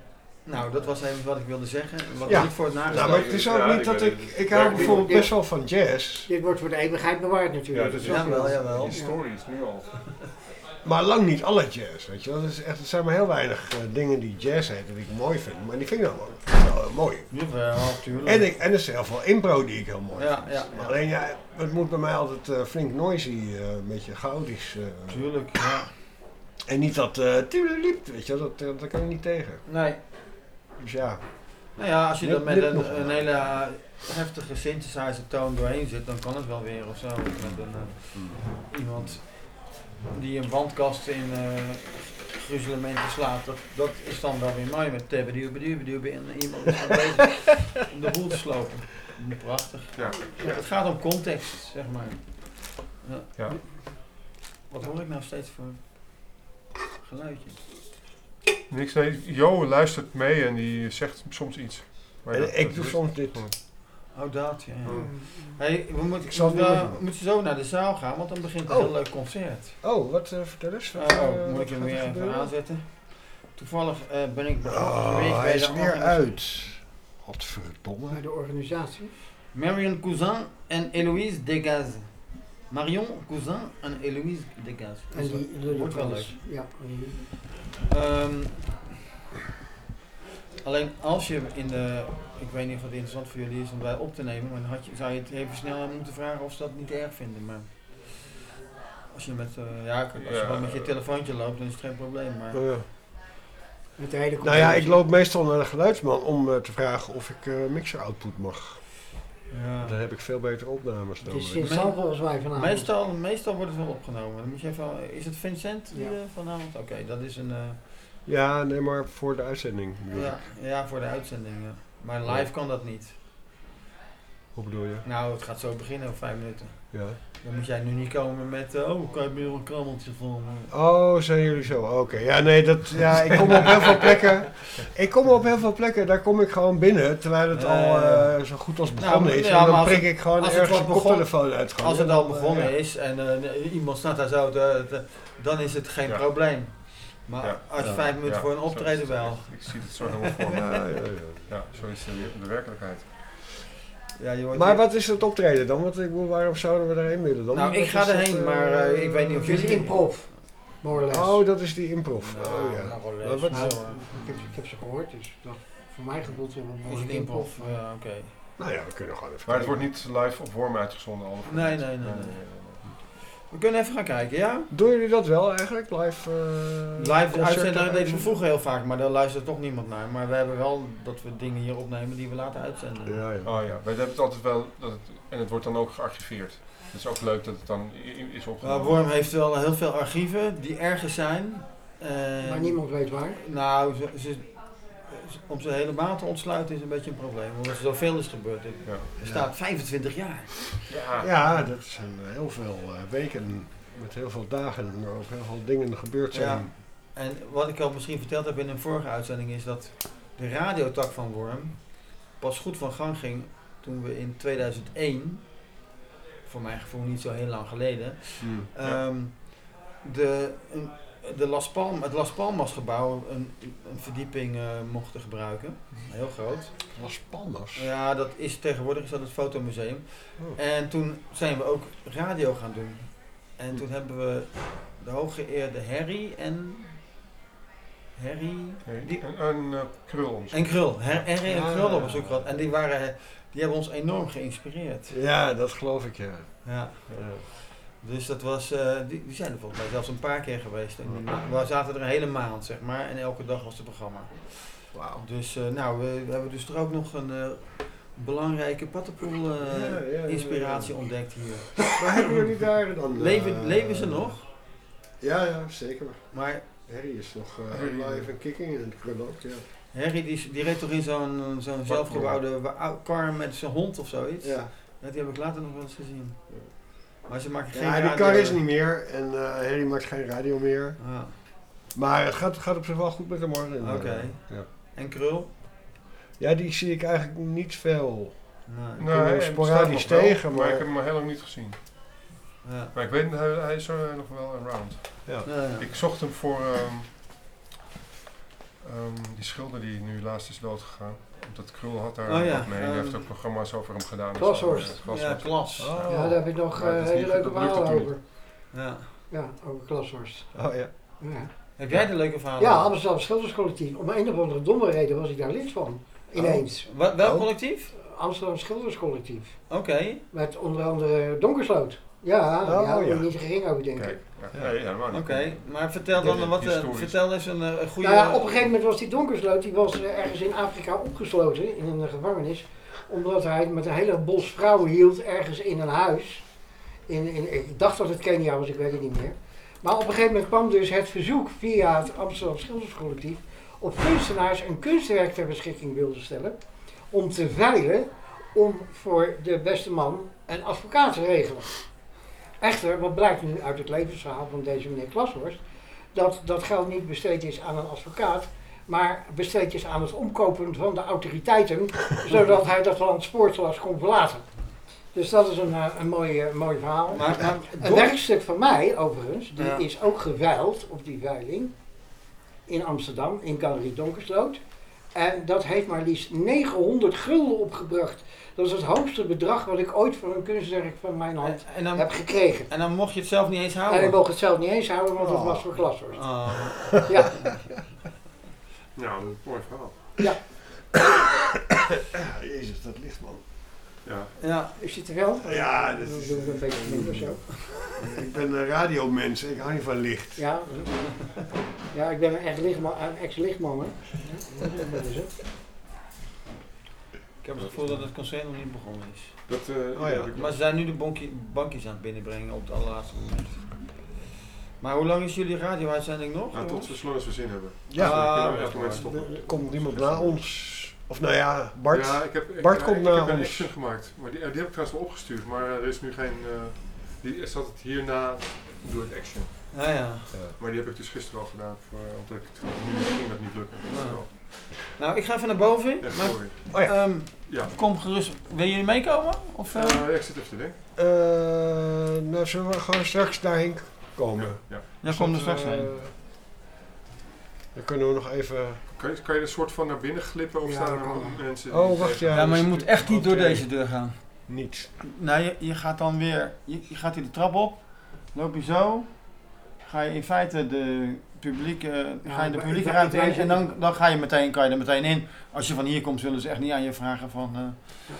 Nou, dat was even wat ik wilde zeggen. Wat Ja. niet voor het nagesproken. Nou, maar het is ook niet dat ik hou bijvoorbeeld best wel van jazz. Dit wordt voor de eeuwigheid bewaard natuurlijk. Ja, dat is Jawel. historisch nu al. Maar lang niet alle jazz, weet je wel. Er zijn maar heel weinig dingen die jazz heten die ik mooi vind. Maar die vind ik dan wel mooi. Jawel, natuurlijk. En er is heel veel impro die ik heel mooi Ja, vind. ja. Maar alleen ja, het moet bij mij altijd flink noisy, een beetje chaotisch. Tuurlijk, ja. En niet dat liep, weet je wel, dat kan ik niet tegen. Nee. Dus ja. Nou ja, als je Net- er met net nog een hele heftige synthesizer toon doorheen zit, dan kan het wel weer of zo. Met iemand die een bandkast in gruzelementen slaat, dat is dan wel weer mooi met tebbedubedubedubedu en iemand is dan bezig om de boel te slopen. Prachtig. Ja. Het gaat om context, zeg maar. Ja. Wat hoor ik nou steeds voor geluidje? Niks, nee. Jo luistert mee en die zegt soms iets. En ik doe soms dit. Oh, dat, ja. Hey, we moeten zo naar de zaal gaan, want dan begint een heel leuk concert. Oh, wat vertel eens. Moet ik hem weer even aanzetten? Toevallig ben ik Oh, geweest hij bij is de weer uit. Godverdomme. Bij de organisatie. Marion Cousin en Eloïse Degas. Marion Cousin en Eloïse Degas. En die wordt wel leuk. Ja. Alleen als je in de, ik weet niet of het interessant voor jullie is om bij op te nemen, maar dan zou je het even snel moeten vragen of ze dat niet erg vinden. Maar als je met, als je gewoon met je telefoontje loopt, dan is het geen probleem. Maar Oh, ja. Met de hele Nou ja, ik loop meestal naar de geluidsman om te vragen of ik mixer output mag. Ja. Dan heb ik veel betere opnames dan. Het is Vincent volgens mij vanavond. Meestal wordt het wel opgenomen. Dan moet je even, is het Vincent die, Ja. vanavond? Oké, dat is een... Ja, nee, maar voor de uitzending bedoel ik. Ja, voor de uitzending. Ja. Maar live kan dat niet. Hoe bedoel je? Nou, het gaat zo beginnen over 5 minuten. Ja. Dan moet jij nu niet komen met, kan je weer een krammeltje van... Oh, zijn jullie zo? Oké. Ja, nee, ik kom op heel veel plekken. Ik kom op heel veel plekken, daar kom ik gewoon binnen, terwijl het al zo goed als begonnen is. Ja, en dan prik ik gewoon ergens een koptelefoon uit. Als het al begonnen is en iemand staat daar zo, dan is het geen probleem. Maar als je 5 minuten voor een optreden wel. Ik zie het zo helemaal voor me. Ja, zo is de werkelijkheid. Ja, maar wat is het optreden dan? Want waarom zouden we daarheen willen dan? Nou, ik ga erheen, maar ik weet niet of jullie... improv. Oh, dat is die improv. Oh ja. Ik heb ze gehoord, dus dat voor mij gevoeld is het improv. Ja, oké. Nou ja, we kunnen gewoon even Maar het wordt niet live op Worm uitgezonden? Nee. We kunnen even gaan kijken, ja? Doen jullie dat wel eigenlijk? Live uitzenden deden we vroeger heel vaak, maar daar luistert toch niemand naar. Maar we hebben wel dat we dingen hier opnemen die we laten uitzenden. Ja. Oh ja, wij hebben het altijd wel, en het wordt dan ook gearchiveerd. Het is ook leuk dat het dan is opgenomen. Worm heeft wel heel veel archieven die ergens zijn. Maar niemand weet waar. Nou, om ze helemaal te ontsluiten is een beetje een probleem, omdat er zoveel is gebeurd. Er staat 25 jaar. Ja, dat zijn heel veel weken met heel veel dagen en er ook heel veel dingen gebeurd zijn. Ja. En wat ik al misschien verteld heb in een vorige uitzending is dat de radiotak van Worm pas goed van gang ging toen we in 2001, voor mijn gevoel niet zo heel lang geleden, het Las Palmas gebouw een verdieping mochten gebruiken. Heel groot. Las Palmas? Ja, dat is tegenwoordig is dat het fotomuseum. Oh. En toen zijn we ook radio gaan doen. En toen hebben we de hooggeëerde Harry en Krul. En Krul. Harry en Krul op bezoek gehad. En die hebben ons enorm geïnspireerd. Ja, dat geloof ik, ja. Dus dat was, die zijn er volgens mij zelfs een paar keer geweest. En we zaten er een hele maand, zeg maar. En elke dag was het programma. Wauw. Dus we hebben dus er ook nog een belangrijke Pattenpoel inspiratie ontdekt hier. Maar hebben jullie daar dan... Leven ze nog? Ja, zeker. Maar Harry is nog live en kicking en Krul ook, ja. Harry die reed toch in zo'n zelfgebouwde kar met zijn hond of zoiets? Ja. Die heb ik later nog wel eens gezien. Ja. Maar ze maken geen radio. Die kar is niet meer en Harry maakt geen radio meer. Ja. Maar het gaat op zich wel goed met hem hoor. Oké. Ja. En Krul? Ja, die zie ik eigenlijk niet veel. Nee, sporadisch tegen, maar ik heb hem al heel lang niet gezien. Ja. Maar ik weet, hij is nog wel around. Ja. Ik zocht hem voor Die schilder die nu laatst is doodgegaan. Dat Krul had daar Oh ja, wat mee. Die heeft ook programma's over hem gedaan. Glashorst. Ja, Klas. Ja, daar heb ik nog Maar het is hele niet- leuke dat lukt verhalen natuurlijk over. Ja. Ja, over Glashorst. Oh ja. Ja. Heb jij de leuke verhalen? Ja, Amsterdam Schilderscollectief. Om een of andere domme reden was ik daar lid van. Ineens. Welk collectief? Amsterdam Schilderscollectief. Oké. Met onder andere Donkersloot. Ja, Oh, ja, moet ja. je niet gering over denken. Kijk, ja, helemaal niet. Oké, maar vertel dan wat. Vertel eens een goede. Nou ja, op een gegeven moment was die Donkersloot, die was ergens in Afrika opgesloten, in een gevangenis. Omdat hij met een hele bos vrouwen hield, ergens in een huis. Ik dacht dat het Kenia was, ik weet het niet meer. Maar op een gegeven moment kwam dus het verzoek via het Amsterdam Schilderscollectief of kunstenaars een kunstwerk ter beschikking wilden stellen. Om te veilen, om voor de beste man een advocaat te regelen. Echter, wat blijkt nu uit het levensverhaal van deze meneer Glashorst, dat dat geld niet besteed is aan een advocaat, maar besteed is aan het omkopen van de autoriteiten, zodat hij dat land spoorteloos kon verlaten. Dus dat is een mooi verhaal. Maar een werkstuk van mij, overigens, die is ook geveild op die veiling in Amsterdam, in Galerie Donkersloot. En dat heeft maar liefst 900 gulden opgebracht. Dat is het hoogste bedrag wat ik ooit voor een kunstwerk van mijn hand heb gekregen. En dan mocht je het zelf niet eens houden? En ik mocht het zelf niet eens houden, want het was voor Glashorst. Nou, Ja. dat is een mooi verhaal. Ja. Jezus, dat licht man. Ja. Is je te wel? Ja, dat Dan is... doen we een beetje minder zo. Ik ben een radiomens, ik hou niet van licht. Ja, ja, ik ben een ex-lichtman, hè. Dat is het. Ik heb het gevoel dat het concert nog niet begonnen is. Ja. Maar ze zijn nu de bankjes aan het binnenbrengen op het allerlaatste moment. Maar hoe lang is jullie radio-uitzending nog? Nou, tot zolang als we zin hebben. Ja, we kunnen stoppen. Er komt niemand na ons. Of nou ja, Bart. Ja, Bart komt naar Ik heb een ons. action gemaakt, maar die heb ik trouwens wel opgestuurd, maar er is nu geen... die zat het hierna, doe het action. Ja. Maar die heb ik dus gisteren al gedaan, omdat ik nu ging dat niet lukken. Nou, ik ga even naar boven. Ja, Maar, sorry. kom gerust. Wil jullie meekomen? Of, ik zit even te denken. Nou, zullen we gewoon straks daarheen komen? Ja, kom er straks heen. Dan kunnen we nog even... Kan je er soort van naar binnen glippen of staan er mensen... Oh, wacht, ja. Ja, maar je moet echt niet door deze deur gaan. Niet. Nou, je gaat dan weer... Je gaat hier de trap op. Loop je zo. Ga je in feite de publieke ruimte in. En dan kan je er meteen in. Als je van hier komt, zullen ze echt niet aan je vragen van...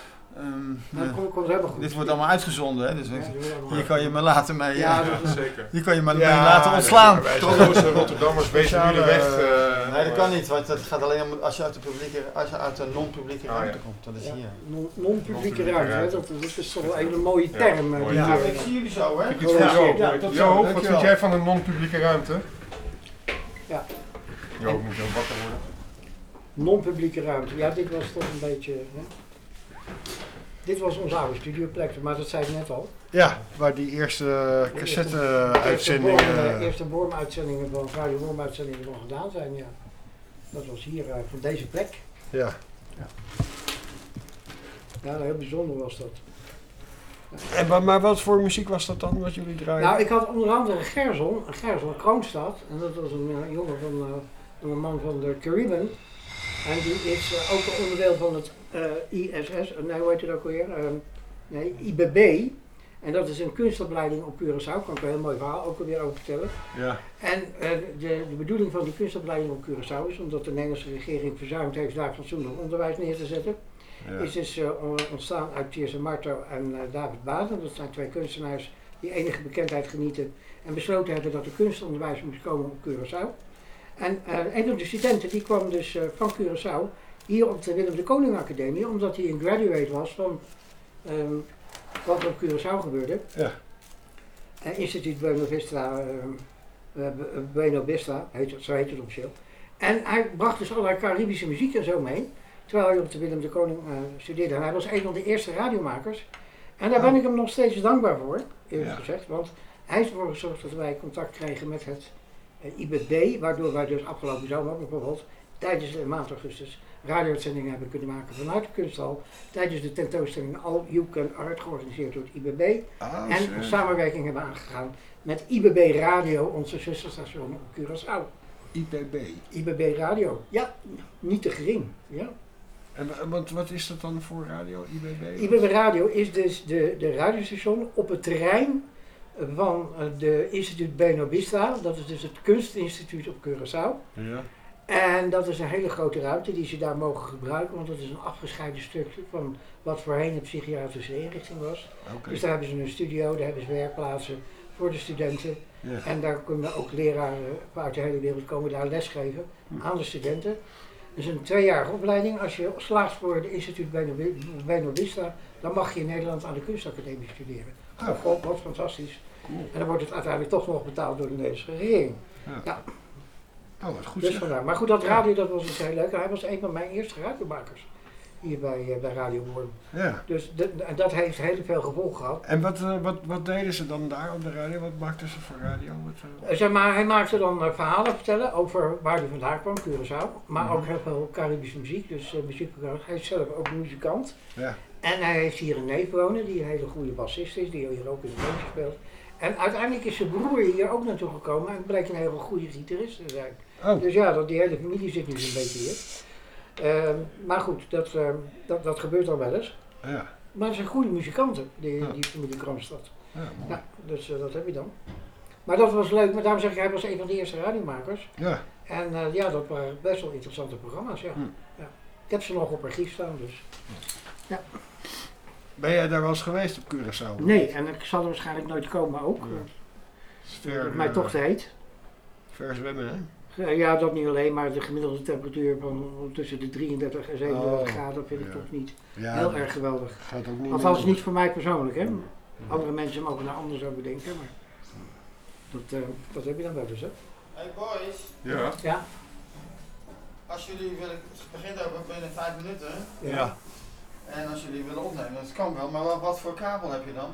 dit wordt allemaal uitgezonden, hè? Dus hier kan je me laten mee. Ja, zeker. Hier kan je me mee laten ontslaan. Trolloze Rotterdammers wezen jullie weg. Nee, dat kan niet, want het gaat alleen om als je uit de non-publieke ruimte komt. Dat is hier. Non-publieke ruimte, dat is toch wel een hele mooie term. Ik zie jullie zo, hè? Jo, wat vind jij van een non-publieke ruimte? Ja. Jo, moet je ook wakker worden. Non-publieke ruimte, ja, dit was toch een beetje... Hè? Dit was onze oude studioplek, maar dat zei ik net al. Ja, waar die eerste cassette-uitzendingen... Eerste Worm-uitzendingen van Radio Worm-uitzendingen van gedaan zijn, ja. Dat was hier, van deze plek. Ja. Ja, heel bijzonder was dat. Maar wat voor muziek was dat dan, wat jullie draaien? Nou, ik had onder andere Gerson Kroonstad. En dat was een jongen van een man van de Caribbean. En die is ook een onderdeel van het ISS, nee, hoe heet het ook alweer? IBB. En dat is een kunstopleiding op Curaçao, kan ik een heel mooi verhaal ook alweer over vertellen. Ja. En de bedoeling van die kunstopleiding op Curaçao is, omdat de Nederlandse regering verzuimd heeft daar fatsoenlijk onderwijs neer te zetten, is dus ontstaan uit Tirza Marto en David Baden. Dat zijn twee kunstenaars die enige bekendheid genieten en besloten hebben dat er kunstonderwijs moest komen op Curaçao. En een van de studenten die kwam dus van Curaçao hier op de Willem de Koning Academie, omdat hij een graduate was van wat er op Curaçao gebeurde. Ja. Instituut Buena Vista, zo heet het officieel. En hij bracht dus allerlei Caribische muziek en zo mee, terwijl hij op de Willem de Koning studeerde. En hij was een van de eerste radiomakers. En daar ben ik hem nog steeds dankbaar voor, eerlijk gezegd, want hij heeft ervoor gezorgd dat wij contact kregen met het IBB, waardoor wij dus afgelopen zomer bijvoorbeeld tijdens de maand augustus radio-uitzendingen hebben kunnen maken vanuit de kunsthal, tijdens de tentoonstelling All You Can Art, georganiseerd door het IBB, en een samenwerking hebben aangegaan met IBB Radio, onze zusterstation op Curaçao. IBB. IBB Radio. Ja, niet te gering. Ja. En wat is dat dan voor radio, IBB? IBB Radio is dus de radiostation op het terrein van de Instituut Beno Vista. Dat is dus het kunstinstituut op Curaçao. Ja. En dat is een hele grote ruimte die ze daar mogen gebruiken, want dat is een afgescheiden stukje van wat voorheen een psychiatrische inrichting was. Okay. Dus daar hebben ze een studio, daar hebben ze werkplaatsen voor de studenten. Ja. En daar kunnen ook leraren uit de hele wereld komen daar lesgeven aan de studenten. Het is een 2-jarige opleiding. Als je slaagt voor het instituut Beno Vista, dan mag je in Nederland aan de kunstacademie studeren. Wat fantastisch. Cool. En dan wordt het uiteindelijk toch nog betaald door de Nederlandse regering. Ja. Oh, wat goed. Dus vandaar. Maar goed, dat radio dat was dus heel leuk. Hij was een van mijn eerste radiomakers hier bij Radio Worm. Ja. Dus en dat heeft heel veel gevolgen gehad. En wat deden ze dan daar op de radio? Wat maakten ze voor radio? Zeg maar, hij maakte dan verhalen vertellen over waar hij vandaan kwam, Curaçao. Maar ook heel veel Caribische muziek, dus muziek. Hij is zelf ook muzikant. Ja. En hij heeft hier een neef wonen die een hele goede bassist is, die hier ook in de band speelt. En uiteindelijk is zijn broer hier ook naartoe gekomen en bleek een hele goede gitarist te zijn. Oh. Dus ja, die hele familie zit nu zo'n beetje hier. Maar goed, dat gebeurt dan wel eens. Ja. Maar het zijn goede muzikanten, die familie Kronstad. Ja, dus dat heb je dan. Maar dat was leuk, maar daarom zeg ik, hij was een van de eerste radiomakers. Ja. En dat waren best wel interessante programma's, ja. Ja. Ik heb ze nog op archief staan, dus. Ja. Ben jij daar wel eens geweest op Curaçao? Nee, en ik zal er waarschijnlijk nooit komen ook. Ja. Dat mij toch te heet. Ver zwemmen, hè? Ja, dat niet alleen, maar de gemiddelde temperatuur van tussen de 33 en 37 graden vind ik toch niet heel erg geweldig. Gaat ook niet. Althans niet voor mij persoonlijk, hè. Andere mensen mogen daar anders over denken, maar dat heb je dan wel eens, hè. Hey boys. Ja. Ja. Als jullie willen, het begint over binnen 5 minuten. Ja. En als jullie willen opnemen, dat kan wel, maar wat voor kabel heb je dan?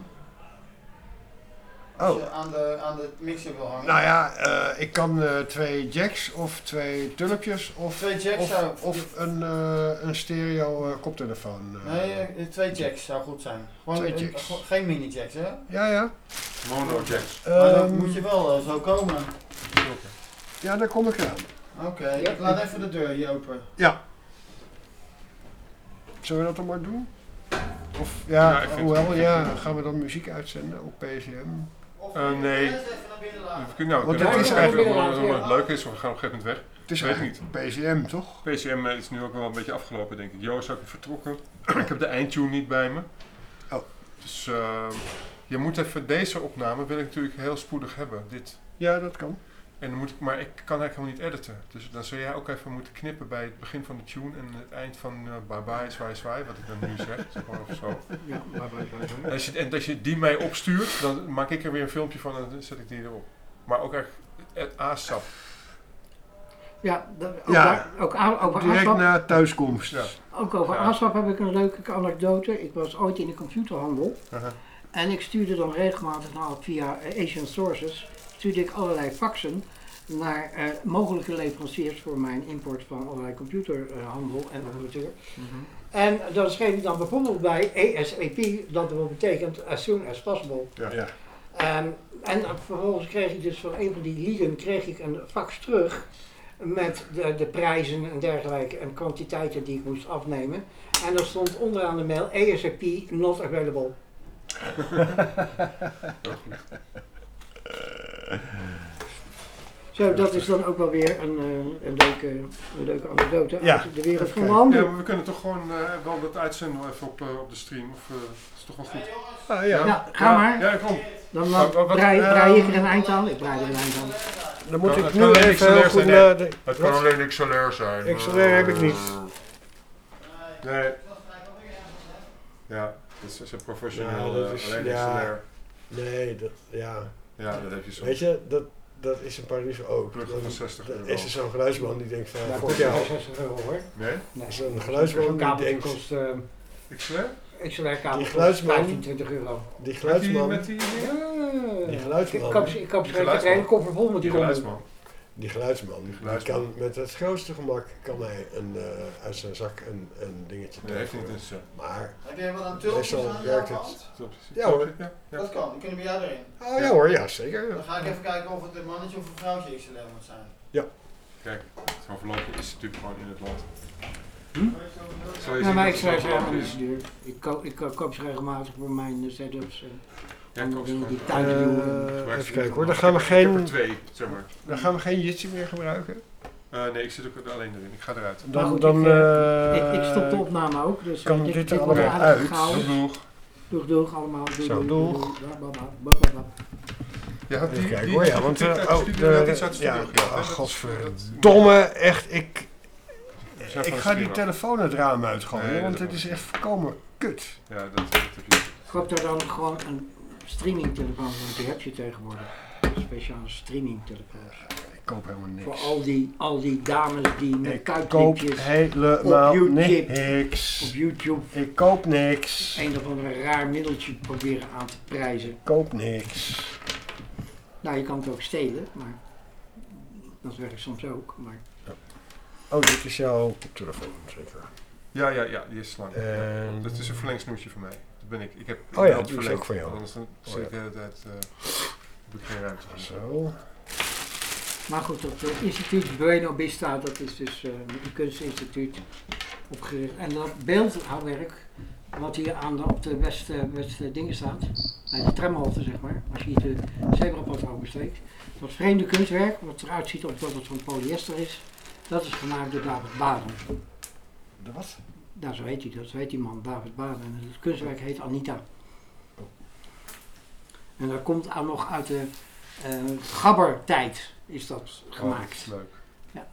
Als je aan de mixer wil hangen. Nou ja, ik kan 2 jacks of 2 tulpjes of 2 jacks of een stereo koptelefoon. Nee, 2 jacks zou goed zijn. Gewoon 2 jacks. Geen mini jacks, hè? Ja. Mono jacks. Maar dan moet je wel zo komen. Ja, daar kom ik aan. Oké, ik laat even de deur hier open. Ja. Zullen we dat dan maar doen? Of gaan we dan muziek uitzenden op PSM? Nee. Nou, Want het is eigenlijk wel het leuke is, we gaan op een gegeven moment weg. Het is weet ik niet. niet. PSM toch? PSM is nu ook wel een beetje afgelopen, denk ik. Jo is ook weer vertrokken. Ik heb de eindtune niet bij me. Oh. Dus je moet even deze opname, wil ik natuurlijk heel spoedig hebben. Dit. Ja, dat kan. En dan maar ik kan eigenlijk helemaal niet editen. Dus dan zul jij ook even moeten knippen bij het begin van de tune en het eind van bye bye, zwaai zwaai, wat ik dan nu zeg maar of zo. Ja, bye bye, zwaai zwaai. En als je die mij opstuurt, dan maak ik er weer een filmpje van en dan zet ik die erop. Maar ook echt ASAP. Ja, ook over direct ASAP. na thuiskomst. Ja. Ook over ASAP heb ik een leuke anekdote. Ik was ooit in de computerhandel. En ik stuurde dan regelmatig via Asian Sources stuurde ik allerlei faxen naar mogelijke leveranciers voor mijn import van allerlei computerhandel en apparatuur. En dan schreef ik dan bijvoorbeeld bij ASAP, dat wel betekent as soon as possible. Ja. En vervolgens kreeg ik dus van een van die lieden een fax terug met de prijzen en dergelijke en kwantiteiten die ik moest afnemen. En er stond onderaan de mail ASAP not available. Zo, dat is dan ook wel weer een leuke anekdote uit de wereld van de handel. Ja, maar we kunnen toch gewoon wel dat uitzenden even op de stream, of dat is toch wel goed? Ja, ga maar. Ja, kom. Dan draai ik er een eind aan, ik draai er een eind aan. Dan moet ik nu even heel goed nadenken. Het kan alleen XLR zijn. XLR heb ik niet. Nee. Ja, dat is een professioneel, dat is, alleen ja, XLR. Nee, Ja, dat heb je soms. Weet je, dat is in Parijs ook. Pluggen van 60 euro. Is er zo'n geluidsman die denkt van... Ja, kost jou 60 euro hoor. Nee? Zo'n geluidsman die denkt... kost... XLR? XLR-kabel kost 15, 20 euro. Die geluidsman... Die geluidsman... Ik koop een hele koffer vol met die geluidsman. Die geluidsman, die kan met het grootste gemak uit zijn zak een dingetje Nee, heeft niet eens. Maar heb jij wel een tulpjes aan werkt jouw het. hand? Ja hoor. Dat kan, die kunnen bij jou erin. Oh ja hoor, ja zeker. Dan ga ik even kijken of het een mannetje of een vrouwtje XLR moet zijn. Ja. Kijk, zo'n voorlopig is natuurlijk gewoon in het land. Ja, maar ik schrijf ze helemaal niet zo duur. Ik koop ze regelmatig voor mijn setups. Andere dingen die ik thuis doe. Even kijken hoor, dan gaan we geen... Ik heb er 2, zeg maar. Dan gaan we geen Jitsi meer gebruiken? Nee, ik zit ook alleen erin. Ik ga eruit. Ik stop de opname ook. Dus kan dit er allemaal uit? Doeg allemaal. Doeg. Ja, even kijken hoor, ja, want... godverdomme, echt, ik ga die telefoon het raam uitgooien, want dit is echt volkomen kut. Ja, dat heb je. Koop daar dan gewoon een streamingtelefoon, want die heb je tegenwoordig. Een speciale streamingtelefoons. Ik koop helemaal niks. Voor al die dames die met Ik kuitlipjes koop helemaal op niks. Op YouTube. Ik koop niks. Een of ander raar middeltje proberen aan te prijzen. Ik koop niks. Nou, je kan het ook stelen, maar dat werkt soms ook. Maar... Oh, dit is jouw telefoon, zeker? Ja, die is lang. Dat is een verlengsnoertje van mij. Dat ben ik. Die is ook van jou. Anders dan zit ik de hele tijd... heb ik geen ruimte. Zo. Maar goed, dat instituut Bueno Vista, dat is dus een kunstinstituut opgericht. En dat beeldhouwwerk, wat hier op de west dingen staat, bij de tramhalte zeg maar, als je hier de zebrapad oversteekt. Dat vreemde kunstwerk, wat eruit ziet alsof het van polyester is, dat is gemaakt door David Baden. De wat? Nou, zo heet hij, dat heet die man, David Baden. En het kunstwerk heet Anita. En dat komt nog uit de Gabber-tijd is dat gemaakt. Dat is leuk. Ja.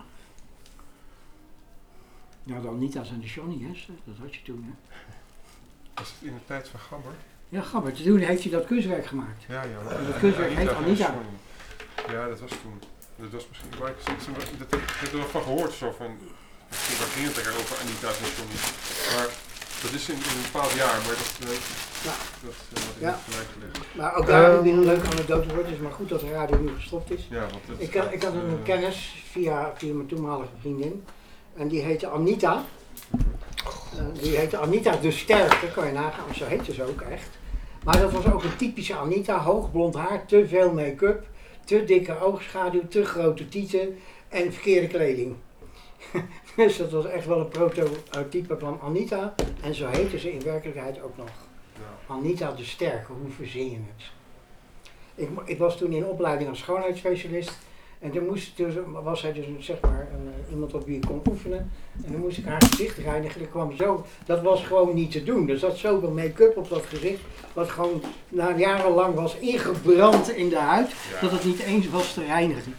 Ja, de Anita's en de Johnny's, dat had je toen, hè. Was het in de tijd van Gabber? Ja, Gabber. Toen heeft hij dat kunstwerk gemaakt. Ja. En dat kunstwerk heet Anita. Ja, dat was toen. Dat was misschien... Ik heb er wel van gehoord, zo van... Misschien waar ging het er over Anita's en Johnny's. Maar dat is in een bepaald jaar, maar dat had ik gelijk gelegd. Maar ook daar heb ik weer een leuke anekdote voor. Het is maar goed dat de radio nu gestopt is. Ja, want ik had een kennis via mijn toenmalige vriendin. En die heette Anita. Die heette Anita de Sterke, kan je nagaan. Zo heette ze ook echt. Maar dat was ook een typische Anita. Hoog blond haar, te veel make-up, te dikke oogschaduw, te grote tieten en verkeerde kleding. Dus dat was echt wel een prototype van Anita. En zo heette ze in werkelijkheid ook nog. Ja. Anita de Sterke, hoe verzin je het? Ik was toen in opleiding als schoonheidsspecialist. En toen was hij dus zeg maar iemand op wie ik kon oefenen. En dan moest ik haar gezicht reinigen. Dat was gewoon niet te doen. Er zat zoveel make-up op dat gezicht. Wat gewoon jarenlang was ingebrand in de huid. Ja. Dat het niet eens was te reinigen.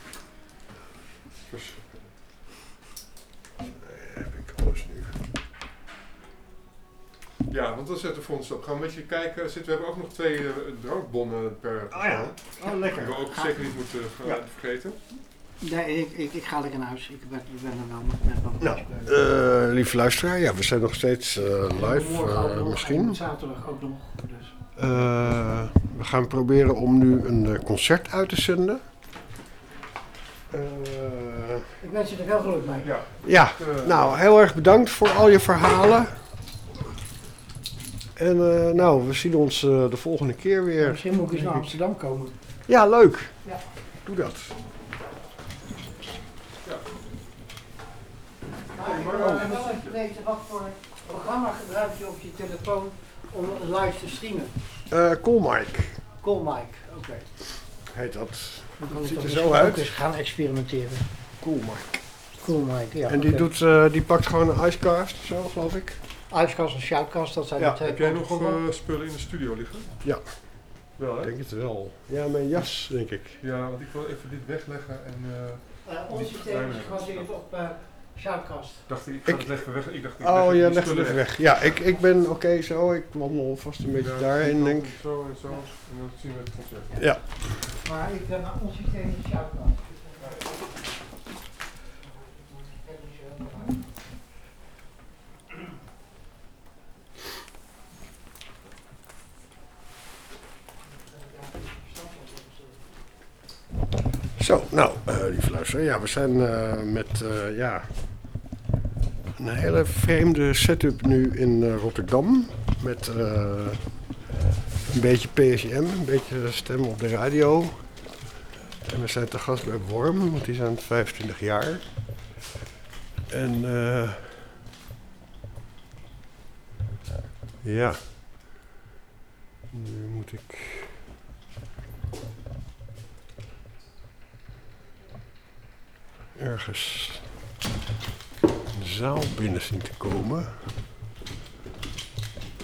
Ja, want dan zetten we voor ons op. Gaan we een beetje kijken. We hebben ook nog 2 drankbonnen per persoon. Oh, lekker. Die we ook zeker niet moeten vergeten. Nee, ik ga lekker naar huis. Ik ben er wel. Lieve luisteraar, ja, we zijn nog steeds live, misschien. Zaterdag ook nog. Dus. We gaan proberen om nu een concert uit te zenden. Ik wens je er veel geluk mee. Ja, nou, heel erg bedankt voor al je verhalen. En we zien ons de volgende keer weer. Misschien moet ik eens naar Amsterdam komen. Ja, leuk. Ja. Doe dat. Ja. Maar ik wil wel even weten wat voor programma gebruik je op je telefoon om live te streamen? Coolmic, oké. Heet dat. Het ziet er zo uit. Dus gaan experimenteren. Coolmic, ja. En die pakt gewoon een icecast, zo geloof ik. Icecast en shoutcast, dat zijn de 2. Heb jij nog spullen in de studio liggen? Ja. Wel, hè? Ik denk het wel. Ja, mijn jas, denk ik. Ja, want ik wil even dit wegleggen en... ons systeem is gebaseerd op shoutcast. Dacht ik ga het leggen weg. Ik dacht, je legt het even weg. Ja, ik ben oké zo. Ik wandel vast een beetje daarheen, denk ik. Zo en zo. En dan zien we het concert. Ja. Maar ons systeem is shoutcast. Zo, nou, lieve luisteraar, ja, we zijn met een hele vreemde setup nu in Rotterdam. Met een beetje PSM, een beetje stem op de radio. En we zijn te gast bij Worm, want die zijn 25 jaar. En ja, nu moet ik ergens een zaal binnen zien te komen.